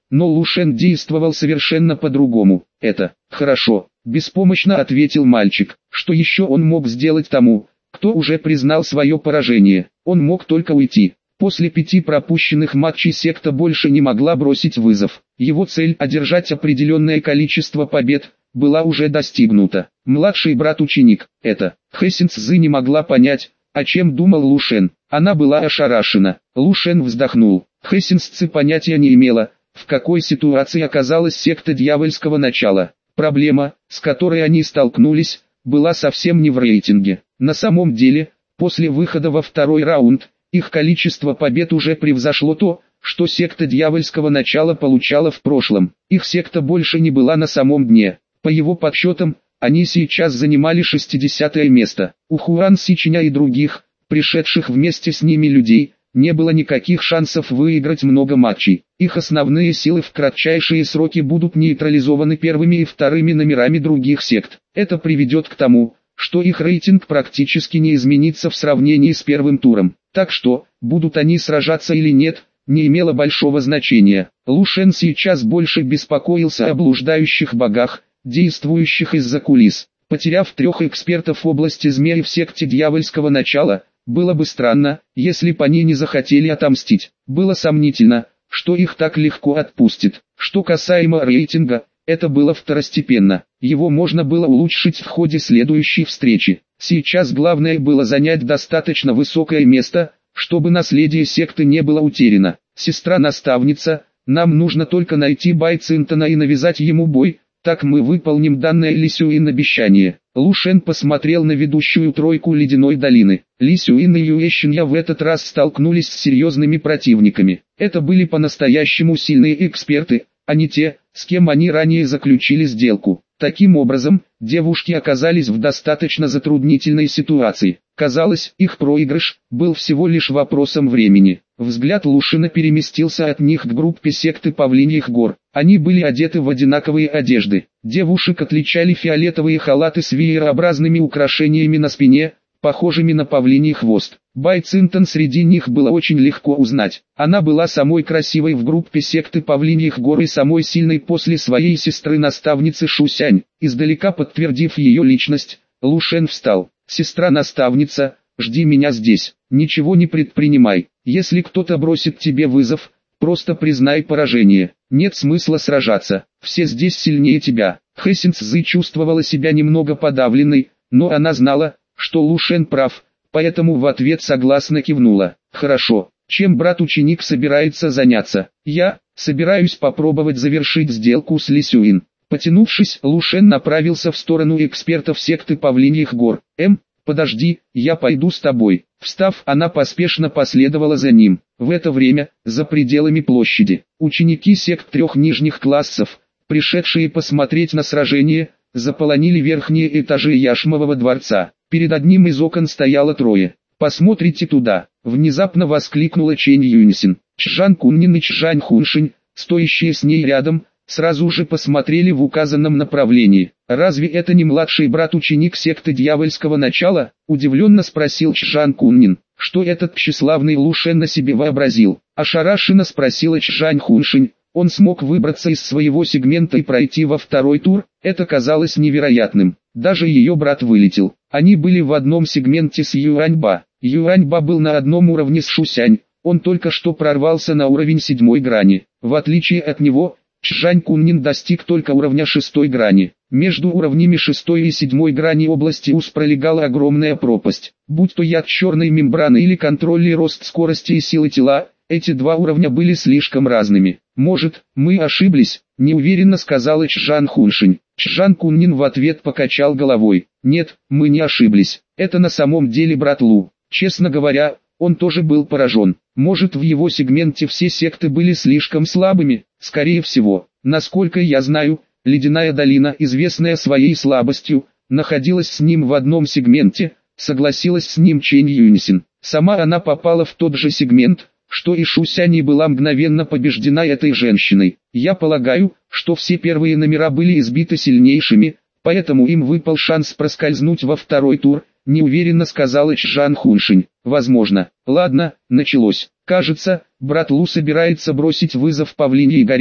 но Лушен действовал совершенно по-другому. «Это хорошо», — беспомощно ответил мальчик. Что еще он мог сделать тому, кто уже признал свое поражение? Он мог только уйти. После 5 пропущенных матчей секта больше не могла бросить вызов. Его цель — одержать определенное количество побед — была уже достигнута. Младший брат-ученик, это Хэсин Цзы, не могла понять, о чем думал Лушен. Она была ошарашена. Лушен вздохнул. Хэсин Цзы понятия не имела, в какой ситуации оказалась секта дьявольского начала. Проблема, с которой они столкнулись, была совсем не в рейтинге. На самом деле, после выхода во второй раунд, их количество побед уже превзошло то, что секта дьявольского начала получала в прошлом. Их секта больше не была на самом дне. По его подсчетам, они сейчас занимали 60-е место. У Хуан Сичиня и других, пришедших вместе с ними людей, не было никаких шансов выиграть много матчей. Их основные силы в кратчайшие сроки будут нейтрализованы первыми и вторыми номерами других сект. Это приведет к тому, что их рейтинг практически не изменится в сравнении с первым туром. Так что, будут они сражаться или нет, не имело большого значения. Лушен сейчас больше беспокоился о блуждающих богах, действующих из-за кулис. Потеряв 3 экспертов в области змеи в секте дьявольского начала, было бы странно, если бы они не захотели отомстить. Было сомнительно, что их так легко отпустят. Что касаемо рейтинга, это было второстепенно. Его можно было улучшить в ходе следующей встречи. Сейчас главное было занять достаточно высокое место, чтобы наследие секты не было утеряно. Сестра-наставница, нам нужно только найти Бай Цинтона и навязать ему бой. Так мы выполним данное Ли Сюин обещание. Лушен посмотрел на ведущую тройку Ледяной долины. Ли Сюин и Юэ Шинья в этот раз столкнулись с серьезными противниками. Это были по-настоящему сильные эксперты, а не те, с кем они ранее заключили сделку. Таким образом, девушки оказались в достаточно затруднительной ситуации. Казалось, их проигрыш был всего лишь вопросом времени. Взгляд Лушена переместился от них к группе секты Павлиньих гор. Они были одеты в одинаковые одежды. Девушек отличали фиолетовые халаты с веерообразными украшениями на спине, похожими на павлиний хвост. Бай Цинтон среди них было очень легко узнать. Она была самой красивой в группе секты Павлиньих гор и самой сильной после своей сестры-наставницы Шусянь. Издалека подтвердив ее личность, Лушен встал. «Сестра-наставница, жди меня здесь, ничего не предпринимай. Если кто-то бросит тебе вызов, просто признай поражение. Нет смысла сражаться, все здесь сильнее тебя». Хэсин Цзы чувствовала себя немного подавленной, но она знала, что Лушен прав, поэтому в ответ согласно кивнула. «Хорошо, чем брат-ученик собирается заняться?» «Я собираюсь попробовать завершить сделку с Ли Сюин». Потянувшись, Лушен направился в сторону экспертов секты Павлиньих гор. Подожди, я пойду с тобой». Встав, она поспешно последовала за ним. В это время, за пределами площади, ученики сект 3 нижних классов, пришедшие посмотреть на сражение, заполонили верхние этажи Яшмового дворца. Перед одним из окон стояло 3. «Посмотрите туда!» — внезапно воскликнула Чэнь Юньсин. Чжан Куннин и Чжань Хуншинь, стоящие с ней рядом, сразу же посмотрели в указанном направлении. «Разве это не младший брат-ученик секты дьявольского начала?» — удивленно спросил Чжан Куннин. «Что этот тщеславный Лушен на себе вообразил?» — ошарашенно спросила Чжань Хуншинь. Он смог выбраться из своего сегмента и пройти во второй тур, это казалось невероятным. Даже ее брат вылетел. Они были в одном сегменте с Юаньба. Юаньба был на одном уровне с Шусянь, он только что прорвался на уровень 7 грани. В отличие от него, Чжань Куннин достиг только уровня 6 грани. Между уровнями 6 и 7 грани области УС пролегала огромная пропасть. Будь то яд черной мембраны или контроль и рост скорости и силы тела, эти два уровня были слишком разными. «Может, мы ошиблись?» – неуверенно сказала Чжан Хуншинь. Чжан Куннин в ответ покачал головой. «Нет, мы не ошиблись. Это на самом деле брат Лу». Честно говоря, он тоже был поражен. Может, в его сегменте все секты были слишком слабыми? Скорее всего. Насколько я знаю, Ледяная долина, известная своей слабостью, находилась с ним в одном сегменте, согласилась с ним Чэнь Юньсин. Сама она попала в тот же сегмент, что и Шусянь, и была мгновенно побеждена этой женщиной. Я полагаю, что все первые номера были избиты сильнейшими, поэтому им выпал шанс проскользнуть во второй тур, неуверенно сказала Чжан Хуншинь. Возможно. Ладно, началось. Кажется, брат Лу собирается бросить вызов Павлиньей горе,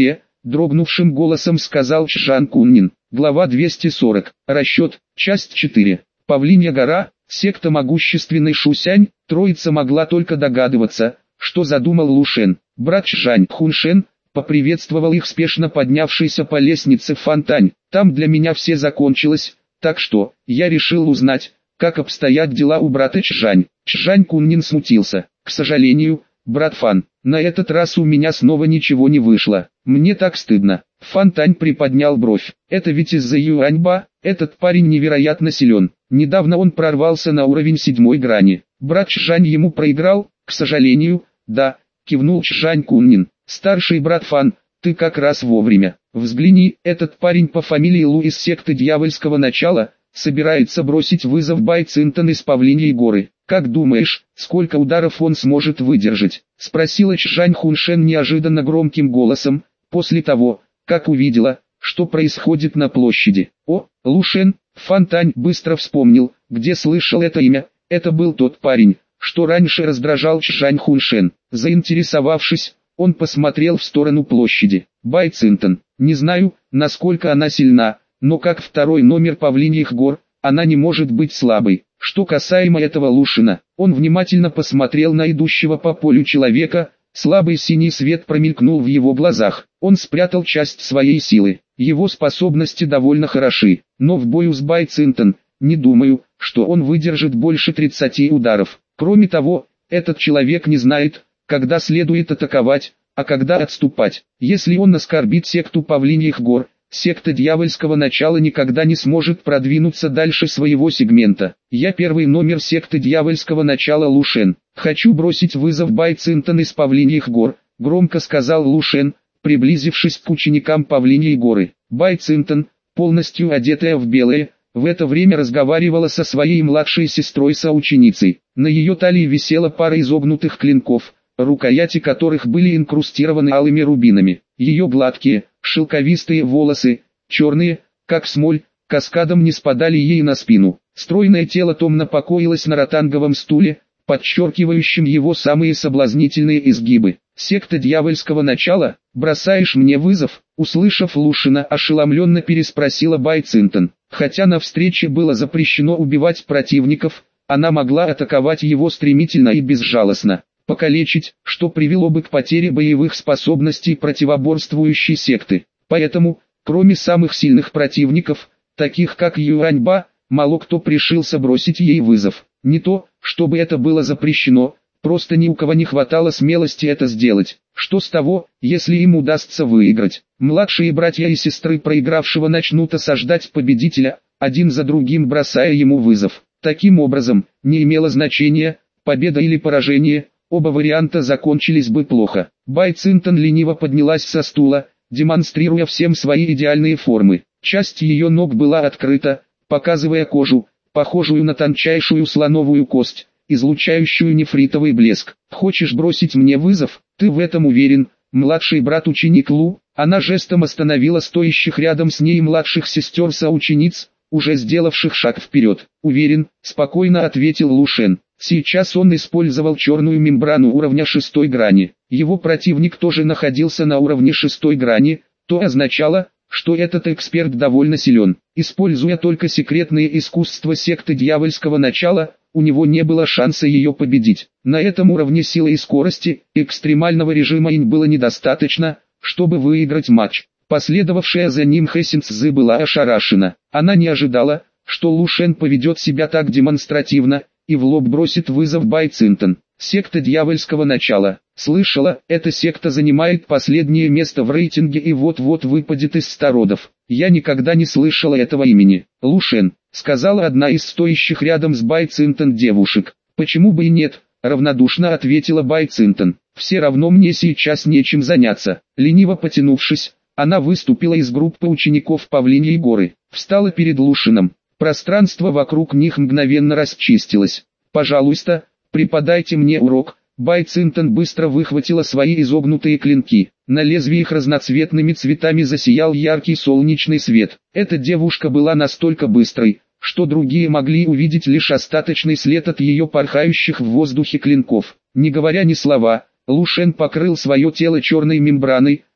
дрогнувшим голосом сказал Чжан Куннин. Глава 240. Расчет. Часть 4. Павлинья гора, секта могущественный Шусянь. Троица могла только догадываться, что задумал Лушен. Брат Чжань Хуншен поприветствовал их спешно поднявшийся по лестнице Фантань. Там для меня все закончилось, так что я решил узнать, как обстоят дела у брата Чжань. Чжань Куннин смутился. К сожалению, брат Фан, на этот раз у меня снова ничего не вышло. Мне так стыдно. Фантань приподнял бровь. Это ведь из-за Юаньба. Этот парень невероятно силен. Недавно он прорвался на уровень 7 грани. Брат Чжань ему проиграл, к сожалению, да, кивнул Чжань Куннин. Старший брат Фан, ты как раз вовремя. Взгляни, этот парень по фамилии Лу из секты дьявольского начала, собирается бросить вызов Бай Цинтан из Павлиньей горы. Как думаешь, сколько ударов он сможет выдержать? Спросила Чжань Хуншен неожиданно громким голосом, после того, как увидела, что происходит на площади. О, Лушен, Фантань быстро вспомнил, где слышал это имя. Это был тот парень, что раньше раздражал Чжань Хуншен. Заинтересовавшись, он посмотрел в сторону площади. Бай Цинтан, не знаю, насколько она сильна, но как второй номер Павлиньих гор, она не может быть слабой. Что касаемо этого Лушина, он внимательно посмотрел на идущего по полю человека. Слабый синий свет промелькнул в его глазах. Он спрятал часть своей силы. Его способности довольно хороши, но в бою с Бай Цинтан, не думаю, что он выдержит больше 30 ударов. Кроме того, этот человек не знает, когда следует атаковать, а когда отступать. Если он оскорбит секту Павлиньих гор, секта дьявольского начала никогда не сможет продвинуться дальше своего сегмента. Я первый номер секты дьявольского начала Лушен. Хочу бросить вызов Бай Цинтан из Павлиньих гор, громко сказал Лушен, приблизившись к ученикам Павлиньей горы. Бай Цинтан, полностью одетая в белое, в это время разговаривала со своей младшей сестрой-соученицей. На ее талии висела пара изогнутых клинков, рукояти которых были инкрустированы алыми рубинами. Ее гладкие, шелковистые волосы, черные, как смоль, каскадом не спадали ей на спину. Стройное тело томно покоилось на ротанговом стуле, подчеркивающем его самые соблазнительные изгибы. «Секта дьявольского начала, бросаешь мне вызов?» Услышав Лушина, ошеломленно переспросила Бай Цинтан. Хотя на встрече было запрещено убивать противников, она могла атаковать его стремительно и безжалостно, покалечить, что привело бы к потере боевых способностей противоборствующей секты. Поэтому, кроме самых сильных противников, таких как Юаньба, мало кто решился бросить ей вызов. Не то, чтобы это было запрещено, просто ни у кого не хватало смелости это сделать. Что с того, если им удастся выиграть? Младшие братья и сестры проигравшего начнут осаждать победителя, один за другим бросая ему вызов. Таким образом, не имело значения, победа или поражение, оба варианта закончились бы плохо. Бай Цинтан лениво поднялась со стула, демонстрируя всем свои идеальные формы. Часть ее ног была открыта, показывая кожу, похожую на тончайшую слоновую кость, излучающую нефритовый блеск. «Хочешь бросить мне вызов? Ты в этом уверен?» Младший брат-ученик Лу, она жестом остановила стоящих рядом с ней младших сестер-соучениц, уже сделавших шаг вперед. «Уверен», — спокойно ответил Лушен. Сейчас он использовал черную мембрану уровня 6 грани. Его противник тоже находился на уровне 6 грани, то означало, что этот эксперт довольно силен. Используя только секретные искусства секты дьявольского начала, у него не было шанса ее победить. На этом уровне силы и скорости, экстремального режима инь было недостаточно, чтобы выиграть матч. Последовавшая за ним Хэсин Цзы была ошарашена. Она не ожидала, что Лушен поведет себя так демонстративно, и в лоб бросит вызов Бай Цинтан. Секта дьявольского начала. Слышала, эта секта занимает последнее место в рейтинге и вот-вот выпадет из 100 родов. Я никогда не слышала этого имени. Лушен, сказала одна из стоящих рядом с Бай Цинтан девушек. Почему бы и нет, равнодушно ответила Бай Цинтан. Все равно мне сейчас нечем заняться. Лениво потянувшись, она выступила из группы учеников Павлиньей горы. Встала перед Лушином. Пространство вокруг них мгновенно расчистилось. «Пожалуйста, преподайте мне урок». Бай Цинтан быстро выхватила свои изогнутые клинки. На лезвиях разноцветными цветами засиял яркий солнечный свет. Эта девушка была настолько быстрой, что другие могли увидеть лишь остаточный след от ее порхающих в воздухе клинков. Не говоря ни слова, Лушен покрыл свое тело черной мембраной,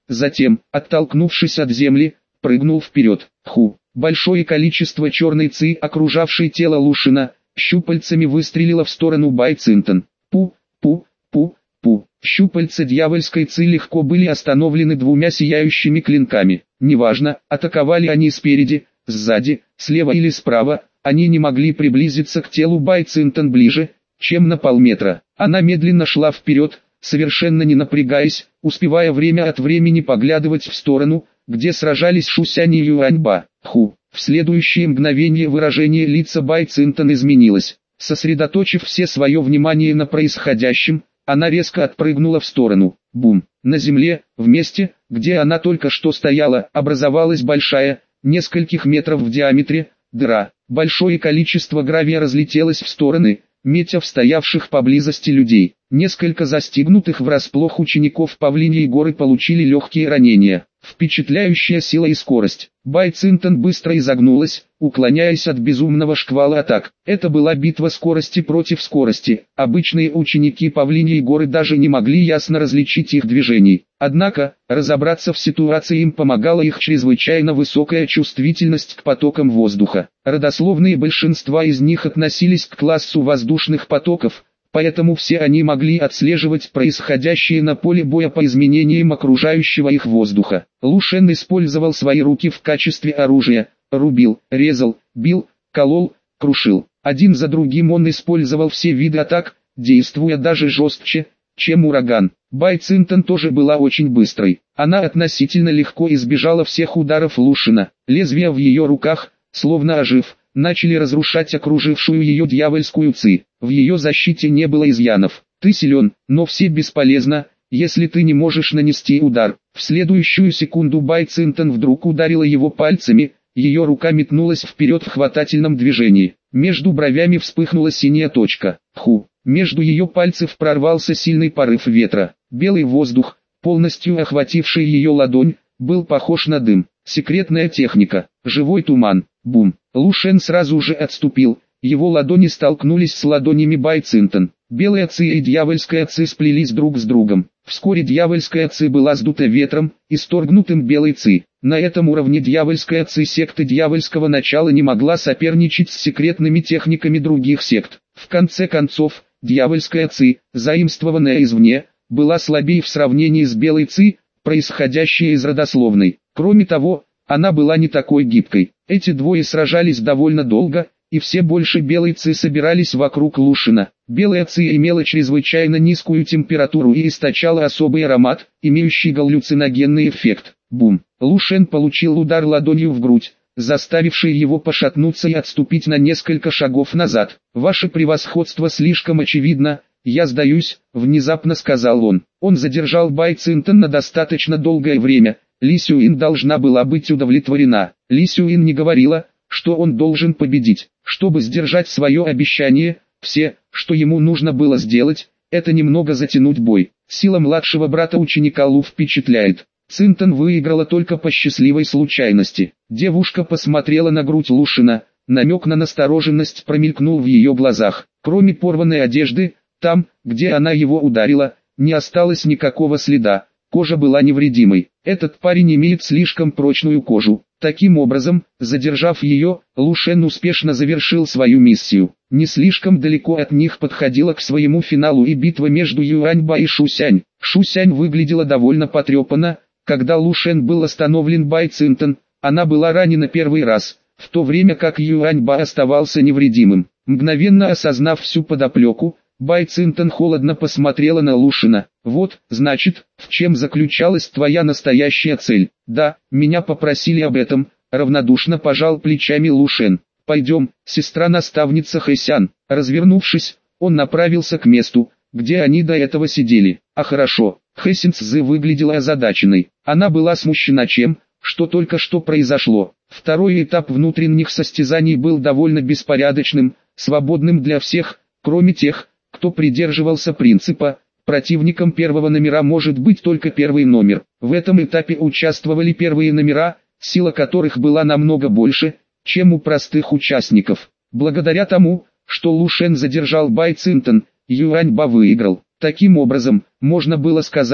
затем, оттолкнувшись от земли, прыгнул вперед. Большое количество черной ци, окружавшей тело Лушина, щупальцами выстрелило в сторону Бай Цинтан. Пу. Щупальца дьявольской ци легко были остановлены двумя сияющими клинками. Неважно, атаковали они спереди, сзади, слева или справа, они не могли приблизиться к телу Бай Цинтан ближе, чем на полметра. Она медленно шла вперед, совершенно не напрягаясь, успевая время от времени поглядывать в сторону, где сражались Шусянь и Юаньба. В следующее мгновение выражение лица Бай Цинтан изменилось. Сосредоточив все свое внимание на происходящем, она резко отпрыгнула в сторону. Бум! На земле, в месте, где она только что стояла, образовалась большая, нескольких метров в диаметре, дыра. Большое количество гравия разлетелось в стороны, метя в стоявших поблизости людей. Несколько застигнутых врасплох учеников Павлиньей горы получили легкие ранения. Впечатляющая сила и скорость. Бай Цинтан быстро изогнулась, уклоняясь от безумного шквала атак. Это была битва скорости против скорости. Обычные ученики Павлиньей горы даже не могли ясно различить их движений. Однако, разобраться в ситуации им помогала их чрезвычайно высокая чувствительность к потокам воздуха. Родословные большинства из них относились к классу воздушных потоков, поэтому все они могли отслеживать происходящее на поле боя по изменениям окружающего их воздуха. Лушен использовал свои руки в качестве оружия, рубил, резал, бил, колол, крушил. Один за другим он использовал все виды атак, действуя даже жестче, чем ураган. Бай Цинтан тоже была очень быстрой. Она относительно легко избежала всех ударов Лушена. Лезвия в ее руках, словно ожив, начали разрушать окружившую ее дьявольскую ци. В ее защите не было изъянов. Ты силен, но все бесполезно, если ты не можешь нанести удар. В следующую секунду Бай Цинтан вдруг ударила его пальцами, ее рука метнулась вперед в хватательном движении. Между бровями вспыхнула синяя точка. Между ее пальцев прорвался сильный порыв ветра. Белый воздух, полностью охвативший ее ладонь, был похож на дым. Секретная техника. Живой туман. Бум. Лушен сразу же отступил. Его ладони столкнулись с ладонями Бай Цинтан. Белая ци и дьявольская ци сплелись друг с другом. Вскоре дьявольская ци была сдута ветром, исторгнутым белой ци. На этом уровне дьявольская ци секты дьявольского начала не могла соперничать с секретными техниками других сект. В конце концов, дьявольская ци, заимствованная извне, была слабее в сравнении с белой ци, происходящей из родословной. Кроме того, она была не такой гибкой. Эти двое сражались довольно долго, и все больше белой ци собирались вокруг Лушена. Белая ци имела чрезвычайно низкую температуру и источала особый аромат, имеющий галлюциногенный эффект. Бум! Лушен получил удар ладонью в грудь, заставивший его пошатнуться и отступить на несколько шагов назад. «Ваше превосходство слишком очевидно, я сдаюсь», — внезапно сказал он. Он задержал Бай Цинтан на достаточно долгое время. Ли Сюин должна была быть удовлетворена. Ли Сюин не говорила, что он должен победить. Чтобы сдержать свое обещание, все, что ему нужно было сделать, это немного затянуть бой. Сила младшего брата ученика Лу впечатляет. Цинтан выиграла только по счастливой случайности. Девушка посмотрела на грудь Лушина, намек на настороженность промелькнул в ее глазах. Кроме порванной одежды, там, где она его ударила, не осталось никакого следа. Кожа была невредимой. Этот парень имеет слишком прочную кожу. Таким образом, задержав ее, Лушен успешно завершил свою миссию. Не слишком далеко от них подходила к своему финалу и битва между Юаньба и Шусянь. Шусянь выглядела довольно потрепанно, когда Лушен был остановлен Бай Цинтан. Она была ранена первый раз, в то время как Юаньба оставался невредимым. Мгновенно осознав всю подоплеку, Бай Цинтан холодно посмотрела на Лушина. «Вот, значит, в чем заключалась твоя настоящая цель?» «Да, меня попросили об этом», — равнодушно пожал плечами Лушен. «Пойдем, сестра-наставница Хэсян». Развернувшись, он направился к месту, где они до этого сидели. «А хорошо». Хэсин Цзы выглядела озадаченной. Она была смущена что только что произошло. Второй этап внутренних состязаний был довольно беспорядочным, свободным для всех, кроме тех, кто придерживался принципа, противником первого номера может быть только первый номер. В этом этапе участвовали первые номера, сила которых была намного больше, чем у простых участников. Благодаря тому, что Лушен задержал Бай Цинтан, Юаньба выиграл. Таким образом, можно было сказать,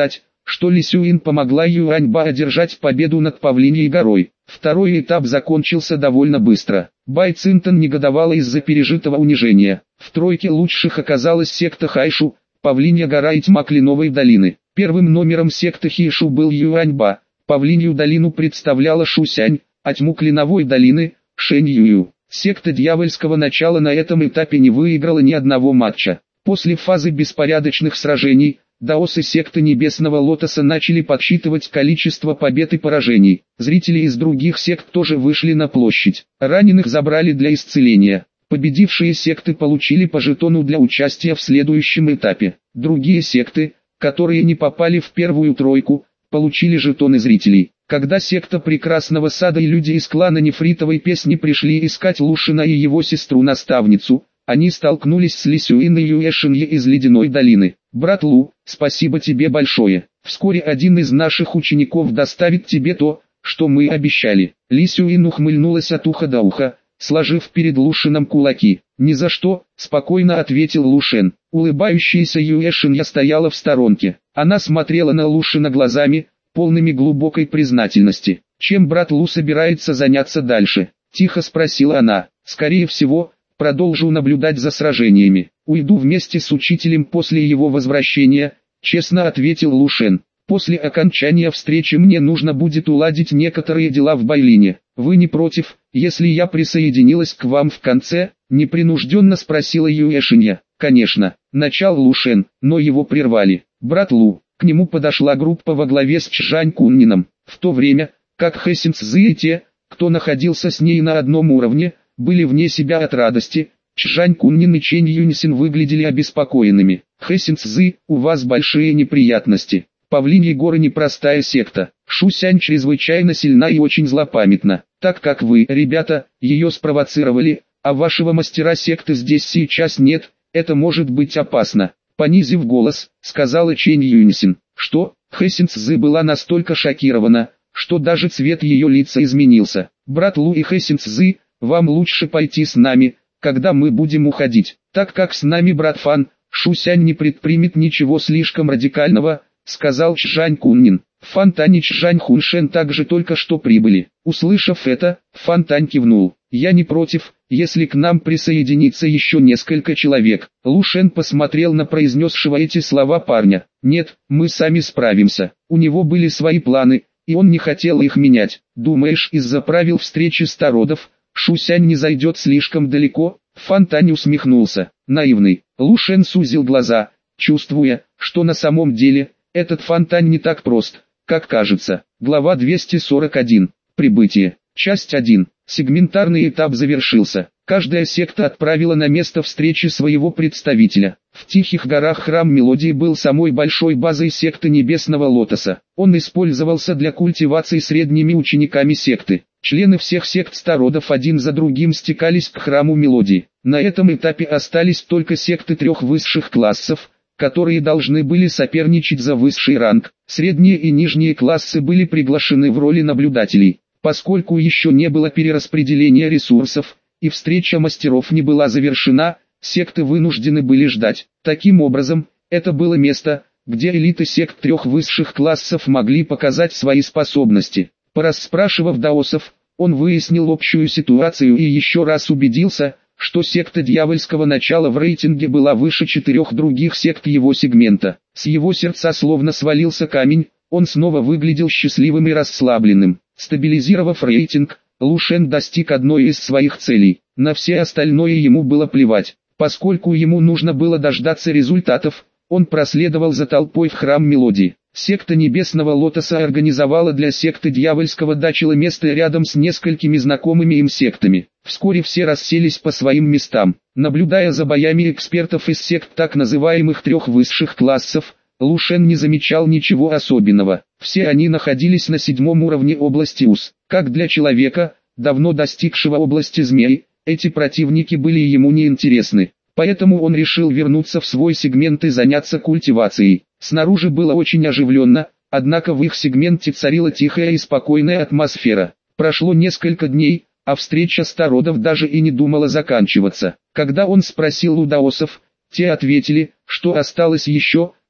что Ли Сюин помогла Юаньба одержать победу над Павлиньей горой. Второй этап закончился довольно быстро. Бай Цинтон негодовала из-за пережитого унижения. В тройке лучших оказалась секта Хайшу, Павлинья гора и Тьма Кленовой долины. Первым номером секты Хишу был Юаньба, Павлинью долину представляла Шусянь, а Тьму Кленовой долины – Шэнь Юю. Секта дьявольского начала на этом этапе не выиграла ни одного матча. После фазы беспорядочных сражений, даосы секты Небесного Лотоса начали подсчитывать количество побед и поражений. Зрители из других сект тоже вышли на площадь. Раненых забрали для исцеления. Победившие секты получили по жетону для участия в следующем этапе. Другие секты, которые не попали в первую тройку, получили жетоны зрителей. Когда секта Прекрасного Сада и люди из клана Нефритовой Песни пришли искать Лушина и его сестру-наставницу, они столкнулись с Ли Сюин и Юэшинье из Ледяной долины. «Брат Лу, спасибо тебе большое. Вскоре один из наших учеников доставит тебе то, что мы обещали». Ли Сюин ухмыльнулась от уха до уха, сложив перед Лушином кулаки. «Ни за что», — спокойно ответил Лушен. Улыбающаяся Юэшинья стояла в сторонке. Она смотрела на Лушина глазами, полными глубокой признательности. «Чем брат Лу собирается заняться дальше?» — тихо спросила она. «Скорее всего, продолжу наблюдать за сражениями. Уйду вместе с учителем после его возвращения», — честно ответил Лушен. «После окончания встречи мне нужно будет уладить некоторые дела в Байлине. Вы не против, если я присоединилась к вам в конце?» — непринужденно спросила Юэшинья. «Конечно», — начал Лушен, но его прервали. «Брат Лу». К нему подошла группа во главе с Чжань Куннином. В то время, как Хэсин Цзы и те, кто находился с ней на одном уровне, были вне себя от радости, Чжань Куннин и Чэнь Юньсин выглядели обеспокоенными. «Хэсин Цзы, у вас большие неприятности. Павлиньи горы непростая секта. Шусянь чрезвычайно сильна и очень злопамятна. Так как вы, ребята, ее спровоцировали, а вашего мастера секты здесь сейчас нет, это может быть опасно». Понизив голос, сказала Чэнь Юньсин. «Что?» Хэсин Цзы была настолько шокирована, что даже цвет ее лица изменился. «Брат Лу и Хэсин Цзы, вам лучше пойти с нами, когда мы будем уходить, так как с нами брат Фан, Шусянь не предпримет ничего слишком радикального», сказал Чжань Куннин. Фан Тань и Чжань Хуншен также только что прибыли. Услышав это, Фан Тань кивнул. «Я не против, если к нам присоединится еще несколько человек». Лушен посмотрел на произнесшего эти слова парня. «Нет, мы сами справимся». У него были свои планы, и он не хотел их менять. «Думаешь, из-за правил встречи стародов, Шусянь не зайдет слишком далеко?» Фан Тань усмехнулся. Наивный. Лушен сузил глаза, чувствуя, что на самом деле, этот Фан Тань не так прост, как кажется. Глава 241. Прибытие. Часть 1. Сегментарный этап завершился. Каждая секта отправила на место встречи своего представителя. В Тихих горах храм Мелодии был самой большой базой секты Небесного Лотоса. Он использовался для культивации средними учениками секты. Члены всех сект стародов один за другим стекались к храму Мелодии. На этом этапе остались только секты трех высших классов, которые должны были соперничать за высший ранг. Средние и нижние классы были приглашены в роли наблюдателей. Поскольку еще не было перераспределения ресурсов, и встреча мастеров не была завершена, секты вынуждены были ждать. Таким образом, это было место, где элиты сект трех высших классов могли показать свои способности. Порасспрашивав даосов, он выяснил общую ситуацию и еще раз убедился, что секта дьявольского начала в рейтинге была выше 4 других сект его сегмента. С его сердца словно свалился камень, он снова выглядел счастливым и расслабленным. Стабилизировав рейтинг, Лушен достиг одной из своих целей. На все остальное ему было плевать. Поскольку ему нужно было дождаться результатов, он проследовал за толпой в храм Мелодии. Секта Небесного Лотоса организовала для секты Дьявольского Дачила место рядом с несколькими знакомыми им сектами. Вскоре все расселись по своим местам. Наблюдая за боями экспертов из сект так называемых трех высших классов, Лушен не замечал ничего особенного. Все они находились на 7-м уровне области УС. Как для человека, давно достигшего области змей, эти противники были ему неинтересны. Поэтому он решил вернуться в свой сегмент и заняться культивацией. Снаружи было очень оживленно, однако в их сегменте царила тихая и спокойная атмосфера. Прошло несколько дней, а встреча стародов даже и не думала заканчиваться. Когда он спросил у даосов, те ответили, что осталось еще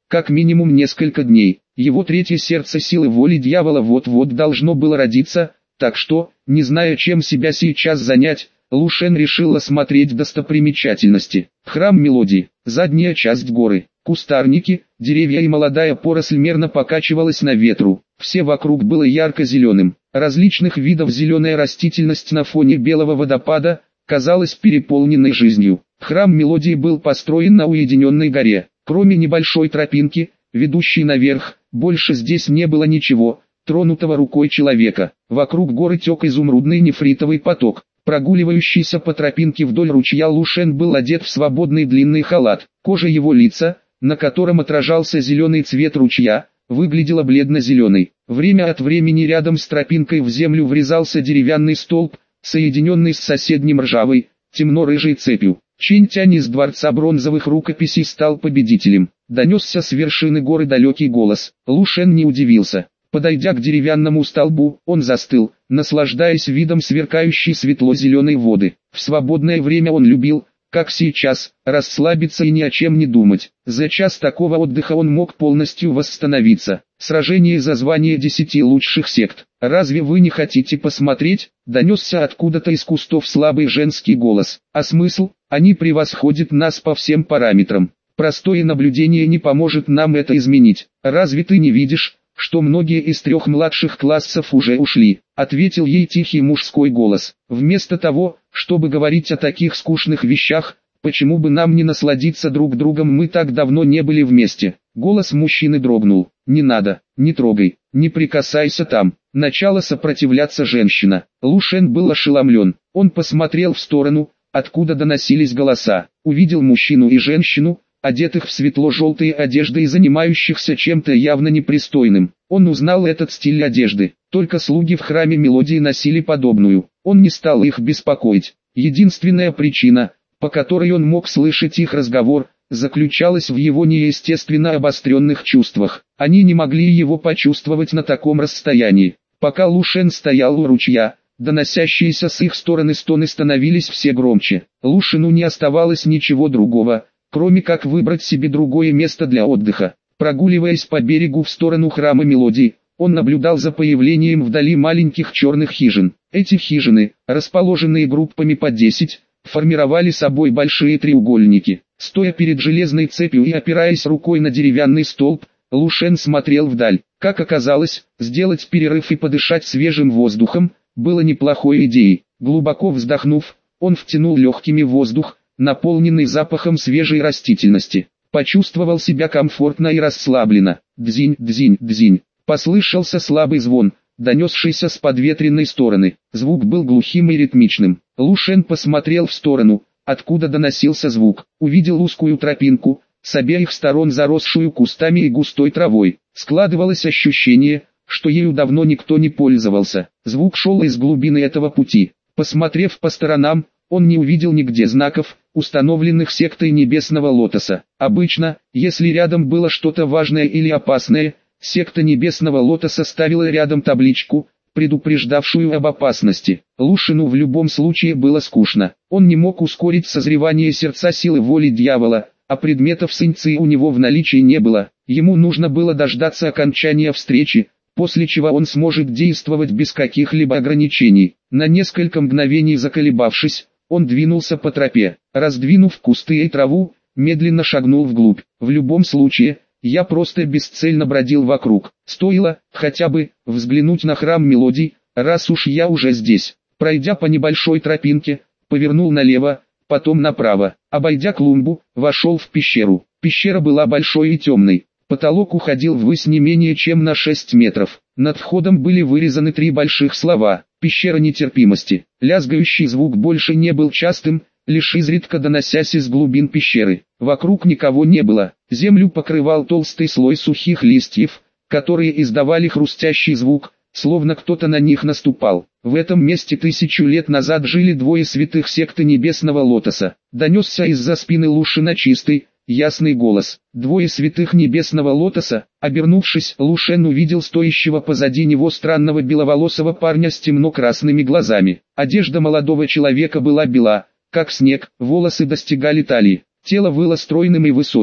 как минимум несколько дней. Его третье сердце силы воли дьявола вот-вот должно было родиться, так что, не зная, чем себя сейчас занять, Лу Шен решил осмотреть достопримечательности. Храм Мелодии, задняя часть горы, кустарники, деревья и молодая поросль мерно покачивалась на ветру. Все вокруг было ярко-зеленым. Различных видов зеленая растительность на фоне белого водопада казалась переполненной жизнью. Храм Мелодии был построен на уединенной горе. Кроме небольшой тропинки, ведущей наверх, больше здесь не было ничего, тронутого рукой человека. Вокруг горы тек изумрудный нефритовый поток. Прогуливающийся по тропинке вдоль ручья Лу Шен был одет в свободный длинный халат. Кожа его лица, на котором отражался зеленый цвет ручья, выглядела бледно-зеленой. Время от времени рядом с тропинкой в землю врезался деревянный столб, соединенный с соседним ржавой, темно-рыжей цепью. Чэнь Тянь из дворца бронзовых рукописей стал победителем. Донесся с вершины горы далекий голос. Лу Шен не удивился. Подойдя к деревянному столбу, он застыл, наслаждаясь видом сверкающей светло-зеленой воды. В свободное время он любил, как сейчас, расслабиться и ни о чем не думать. За час такого отдыха он мог полностью восстановиться. Сражение за звание 10 лучших сект. «Разве вы не хотите посмотреть?» — донесся откуда-то из кустов слабый женский голос. «А смысл? Они превосходят нас по всем параметрам. Простое наблюдение не поможет нам это изменить. Разве ты не видишь, что многие из 3 младших классов уже ушли?» — ответил ей тихий мужской голос. «Вместо того, чтобы говорить о таких скучных вещах, почему бы нам не насладиться друг другом, мы так давно не были вместе». Голос мужчины дрогнул. «Не надо, не трогай, не прикасайся там». Начала сопротивляться женщина. Лу Шен был ошеломлен. Он посмотрел в сторону, откуда доносились голоса. Увидел мужчину и женщину, одетых в светло-желтые одежды и занимающихся чем-то явно непристойным. Он узнал этот стиль одежды. Только слуги в храме Мелодии носили подобную. Он не стал их беспокоить. Единственная причина, по которой он мог слышать их разговор, заключалась в его неестественно обостренных чувствах. Они не могли его почувствовать на таком расстоянии. Пока Лу Шен стоял у ручья, доносящиеся с их стороны стоны становились все громче. Лу Шену не оставалось ничего другого, кроме как выбрать себе другое место для отдыха. Прогуливаясь по берегу в сторону храма Мелодии, он наблюдал за появлением вдали маленьких черных хижин. Эти хижины, расположенные группами по 10, формировали собой большие треугольники. Стоя перед железной цепью и опираясь рукой на деревянный столб, Лу Шен смотрел вдаль. Как оказалось, сделать перерыв и подышать свежим воздухом было неплохой идеей. Глубоко вздохнув, он втянул легкими воздух, наполненный запахом свежей растительности. Почувствовал себя комфортно и расслабленно. Дзинь, дзинь, дзинь. Послышался слабый звон, донесшийся с подветренной стороны. Звук был глухим и ритмичным. Лу Шен посмотрел в сторону, откуда доносился звук. Увидел узкую тропинку, с обеих сторон заросшую кустами и густой травой. Складывалось ощущение, что ею давно никто не пользовался. Звук шел из глубины этого пути. Посмотрев по сторонам, он не увидел нигде знаков, установленных сектой Небесного Лотоса. Обычно, если рядом было что-то важное или опасное, секта Небесного Лотоса ставила рядом табличку, предупреждавшую об опасности. Лу Шену в любом случае было скучно. Он не мог ускорить созревание сердца силы воли дьявола, а предметов синьци у него в наличии не было. Ему нужно было дождаться окончания встречи, после чего он сможет действовать без каких-либо ограничений. На несколько мгновений заколебавшись, он двинулся по тропе. Раздвинув кусты и траву, медленно шагнул вглубь. В любом случае, я просто бесцельно бродил вокруг. Стоило, хотя бы, взглянуть на храм Мелодий, раз уж я уже здесь. Пройдя по небольшой тропинке, повернул налево, потом направо. Обойдя клумбу, вошел в пещеру. Пещера была большой и темной. Потолок уходил ввысь не менее чем на 6 метров. Над входом были вырезаны 3 больших слова. «Пещера нетерпимости». Лязгающий звук больше не был частым, лишь изредка доносясь из глубин пещеры. Вокруг никого не было. Землю покрывал толстый слой сухих листьев, которые издавали хрустящий звук, словно кто-то на них наступал. В этом месте 1000 лет назад жили 2 святых секты Небесного Лотоса. Донесся из-за спины Лу Шена чистый, ясный голос. 2 святых Небесного Лотоса. Обернувшись, Лу Шен увидел стоящего позади него странного беловолосого парня с темно-красными глазами. Одежда молодого человека была бела, как снег, волосы достигали талии. Тело было стройным и высоким.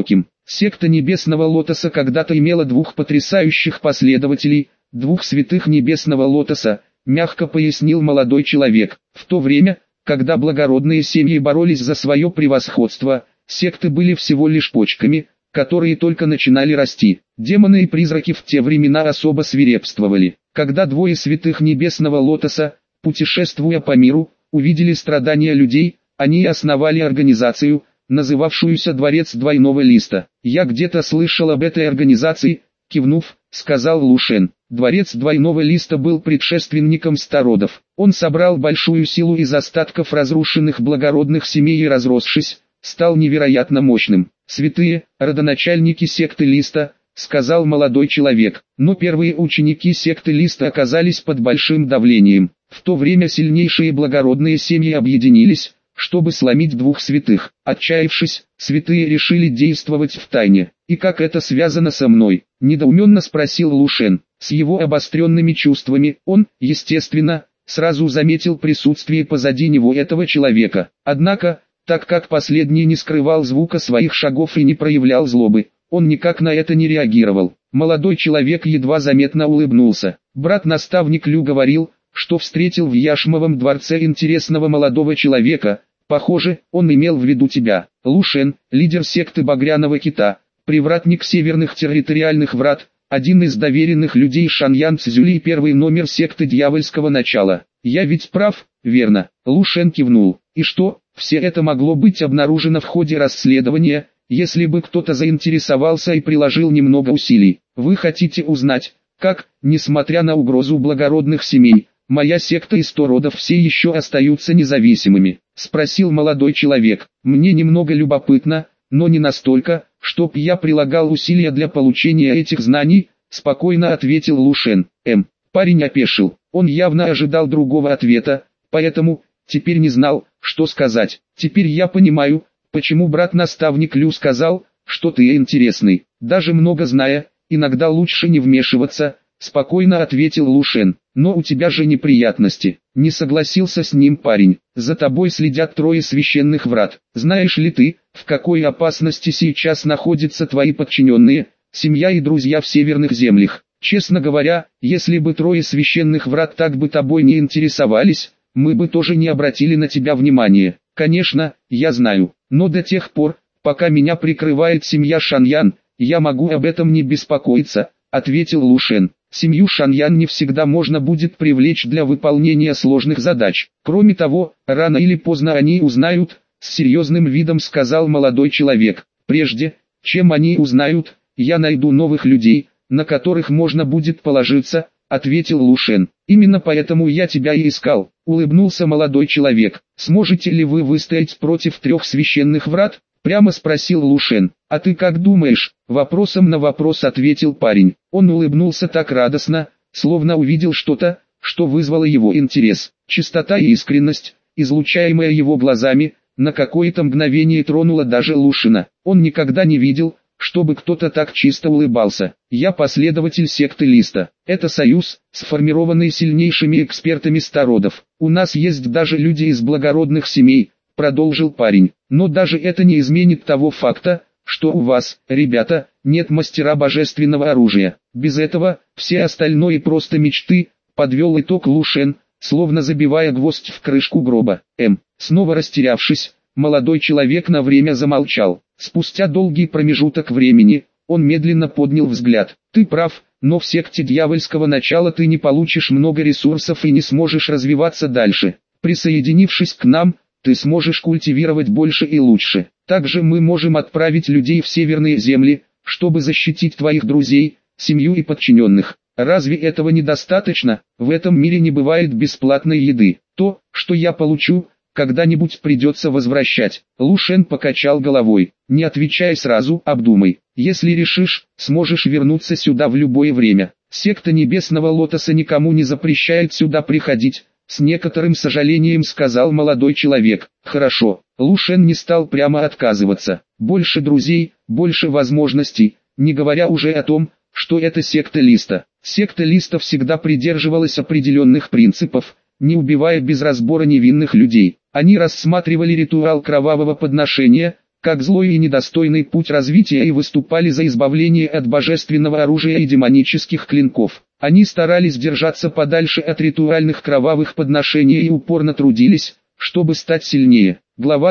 Секта Небесного Лотоса когда-то имела двух потрясающих последователей, двух святых Небесного Лотоса, мягко пояснил молодой человек. В то время, когда благородные семьи боролись за свое превосходство, секты были всего лишь почками, которые только начинали расти. Демоны и призраки в те времена особо свирепствовали. Когда двое святых Небесного Лотоса, путешествуя по миру, увидели страдания людей, они основали организацию, называвшуюся «Дворец Двойного Листа». «Я где-то слышал об этой организации», — кивнув, сказал Лушен. Дворец Двойного Листа был предшественником Стародов. Он собрал большую силу из остатков разрушенных благородных семей и, разросшись, стал невероятно мощным. «Святые, родоначальники секты Листа», — сказал молодой человек. Но первые ученики секты Листа оказались под большим давлением. В то время сильнейшие благородные семьи объединились, чтобы сломить двух святых. Отчаявшись, святые решили действовать в тайне. «И как это связано со мной?» – недоуменно спросил Лушен. С его обостренными чувствами он, естественно, сразу заметил присутствие позади него этого человека. Однако, так как последний не скрывал звука своих шагов и не проявлял злобы, он никак на это не реагировал. Молодой человек едва заметно улыбнулся. Брат-наставник Лю говорил, что встретил в Яшмовом дворце интересного молодого человека. Похоже, он имел в виду тебя. Лушен, лидер секты Багряного Кита, привратник северных территориальных врат, один из доверенных людей Шаньян Цзюли и первый номер секты дьявольского начала. Я ведь прав, верно? Лушен кивнул. И что, все это могло быть обнаружено в ходе расследования, если бы кто-то заинтересовался и приложил немного усилий. Вы хотите узнать, как, несмотря на угрозу благородных семей, моя секта и 100 родов все еще остаются независимыми? Спросил молодой человек. Мне немного любопытно, но не настолько, чтоб я прилагал усилия для получения этих знаний, спокойно ответил Лушен. Парень опешил. Он явно ожидал другого ответа, поэтому, теперь не знал, что сказать. Теперь я понимаю, почему брат-наставник Лю сказал, что ты интересный. Даже много зная, иногда лучше не вмешиваться, спокойно ответил Лушен. Но у тебя же неприятности. Не согласился с ним парень. За тобой следят 3 священных врат. Знаешь ли ты, в какой опасности сейчас находятся твои подчиненные, семья и друзья в северных землях? Честно говоря, если бы 3 священных врат так бы тобой не интересовались, мы бы тоже не обратили на тебя внимания. Конечно, я знаю, но до тех пор, пока меня прикрывает семья Шаньян, я могу об этом не беспокоиться, ответил Лушен. Семью Шаньян не всегда можно будет привлечь для выполнения сложных задач. Кроме того, рано или поздно они узнают, с серьезным видом сказал молодой человек. Прежде, чем они узнают, я найду новых людей, на которых можно будет положиться, ответил Лушен. Именно поэтому я тебя и искал, улыбнулся молодой человек. Сможете ли вы выстоять против 3 священных врат? Прямо спросил Лушен. А ты как думаешь? Вопросом на вопрос ответил парень. Он улыбнулся так радостно, словно увидел что-то, что вызвало его интерес. Чистота и искренность, излучаемая его глазами, на какое-то мгновение тронула даже Лушена. Он никогда не видел, чтобы кто-то так чисто улыбался. Я последователь секты Листа. Это союз, сформированный сильнейшими экспертами стародов. У нас есть даже люди из благородных семей, продолжил парень. Но даже это не изменит того факта, что у вас, ребята, нет мастера божественного оружия. Без этого, все остальное просто мечты, подвел итог Лушен, словно забивая гвоздь в крышку гроба. Снова растерявшись, молодой человек на время замолчал. Спустя долгий промежуток времени, он медленно поднял взгляд. Ты прав, но в секте дьявольского начала ты не получишь много ресурсов и не сможешь развиваться дальше. Присоединившись к нам, ты сможешь культивировать больше и лучше. Также мы можем отправить людей в северные земли, чтобы защитить твоих друзей, семью и подчиненных. Разве этого недостаточно? В этом мире не бывает бесплатной еды. То, что я получу, когда-нибудь придется возвращать. Лушен покачал головой. Не отвечай сразу, обдумай. Если решишь, сможешь вернуться сюда в любое время. Секта Небесного Лотоса никому не запрещает сюда приходить. С некоторым сожалением сказал молодой человек. Хорошо. Лушен не стал прямо отказываться. Больше друзей, больше возможностей, не говоря уже о том, что это секта Листа. Секта Листа всегда придерживалась определенных принципов, не убивая без разбора невинных людей. Они рассматривали ритуал кровавого подношения, как злой и недостойный путь развития и выступали за избавление от божественного оружия и демонических клинков. Они старались держаться подальше от ритуальных кровавых подношений и упорно трудились, чтобы стать сильнее. Глава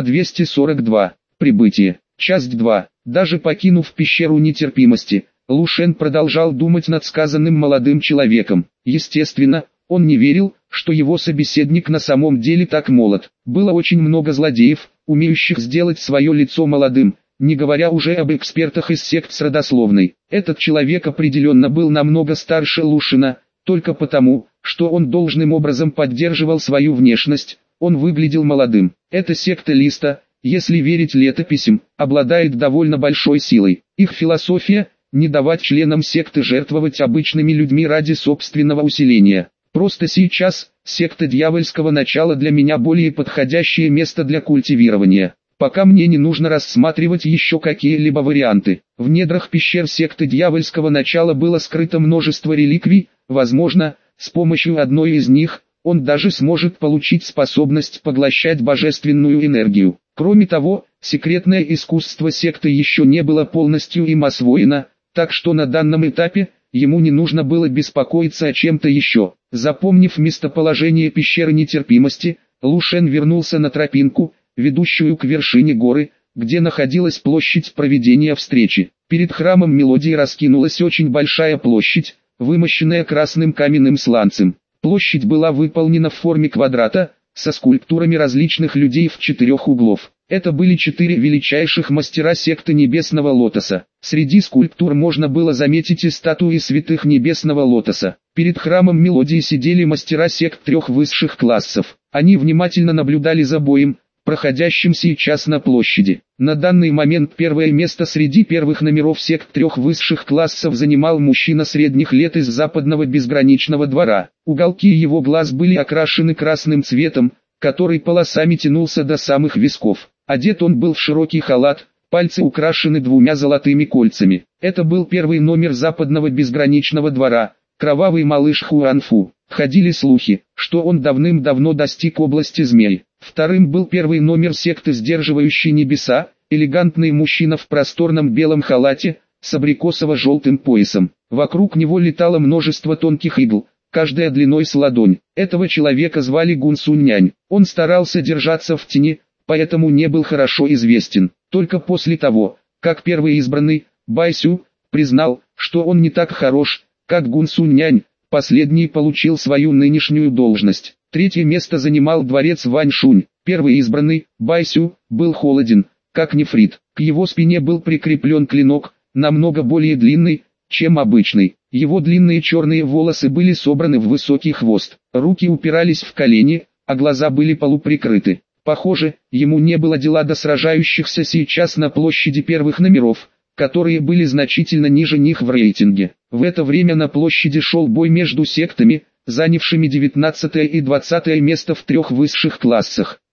242. Прибытие. Часть 2. Даже покинув пещеру нетерпимости, Лу Шен продолжал думать над сказанным молодым человеком. Естественно, он не верил, что его собеседник на самом деле так молод. Было очень много злодеев, умеющих сделать свое лицо молодым, не говоря уже об экспертах из сект с родословной. Этот человек определенно был намного старше Лу Шена, только потому, что он должным образом поддерживал свою внешность, он выглядел молодым. Эта секта Листа, если верить летописям, обладает довольно большой силой. Их философия – не давать членам секты жертвовать обычными людьми ради собственного усиления. Просто сейчас, секта дьявольского начала для меня более подходящее место для культивирования. Пока мне не нужно рассматривать еще какие-либо варианты. В недрах пещер секты дьявольского начала было скрыто множество реликвий, возможно, с помощью одной из них, он даже сможет получить способность поглощать божественную энергию. Кроме того, секретное искусство секты еще не было полностью им освоено, так что на данном этапе, ему не нужно было беспокоиться о чем-то еще. Запомнив местоположение пещеры нетерпимости, Лу Шен вернулся на тропинку, ведущую к вершине горы, где находилась площадь проведения встречи. Перед храмом Мелодии раскинулась очень большая площадь, вымощенная красным каменным сланцем. Площадь была выполнена в форме квадрата, со скульптурами различных людей в 4 углов. Это были 4 величайших мастера секты Небесного Лотоса. Среди скульптур можно было заметить и статуи святых Небесного Лотоса. Перед храмом Мелодии сидели мастера сект 3 высших классов. Они внимательно наблюдали за боем, проходящим сейчас на площади. На данный момент первое место среди первых номеров сект 3 высших классов занимал мужчина средних лет из западного безграничного двора. Уголки его глаз были окрашены красным цветом, который полосами тянулся до самых висков. Одет он был в широкий халат, пальцы украшены 2 золотыми кольцами. Это был первый номер западного безграничного двора, кровавый малыш Хуанфу. Ходили слухи, что он давным-давно достиг области змей. Вторым был первый номер секты Сдерживающие Небеса, элегантный мужчина в просторном белом халате, с абрикосово-желтым поясом. Вокруг него летало множество тонких игл, каждая длиной с ладонь. Этого человека звали Гун Сунь Нянь. Он старался держаться в тени, поэтому не был хорошо известен. Только после того, как первый избранный, Бай Сю, признал, что он не так хорош, как Гун Сунь Нянь, последний получил свою нынешнюю должность. Третье место занимал дворец Вань Шунь. Первый избранный, Бай Сю, был холоден, как нефрит. К его спине был прикреплен клинок, намного более длинный, чем обычный. Его длинные черные волосы были собраны в высокий хвост. Руки упирались в колени, а глаза были полуприкрыты. Похоже, ему не было дела до сражающихся сейчас на площади первых номеров, которые были значительно ниже них в рейтинге. В это время на площади шел бой между сектами, занявшими 19 и 20 место в 3 высших классах.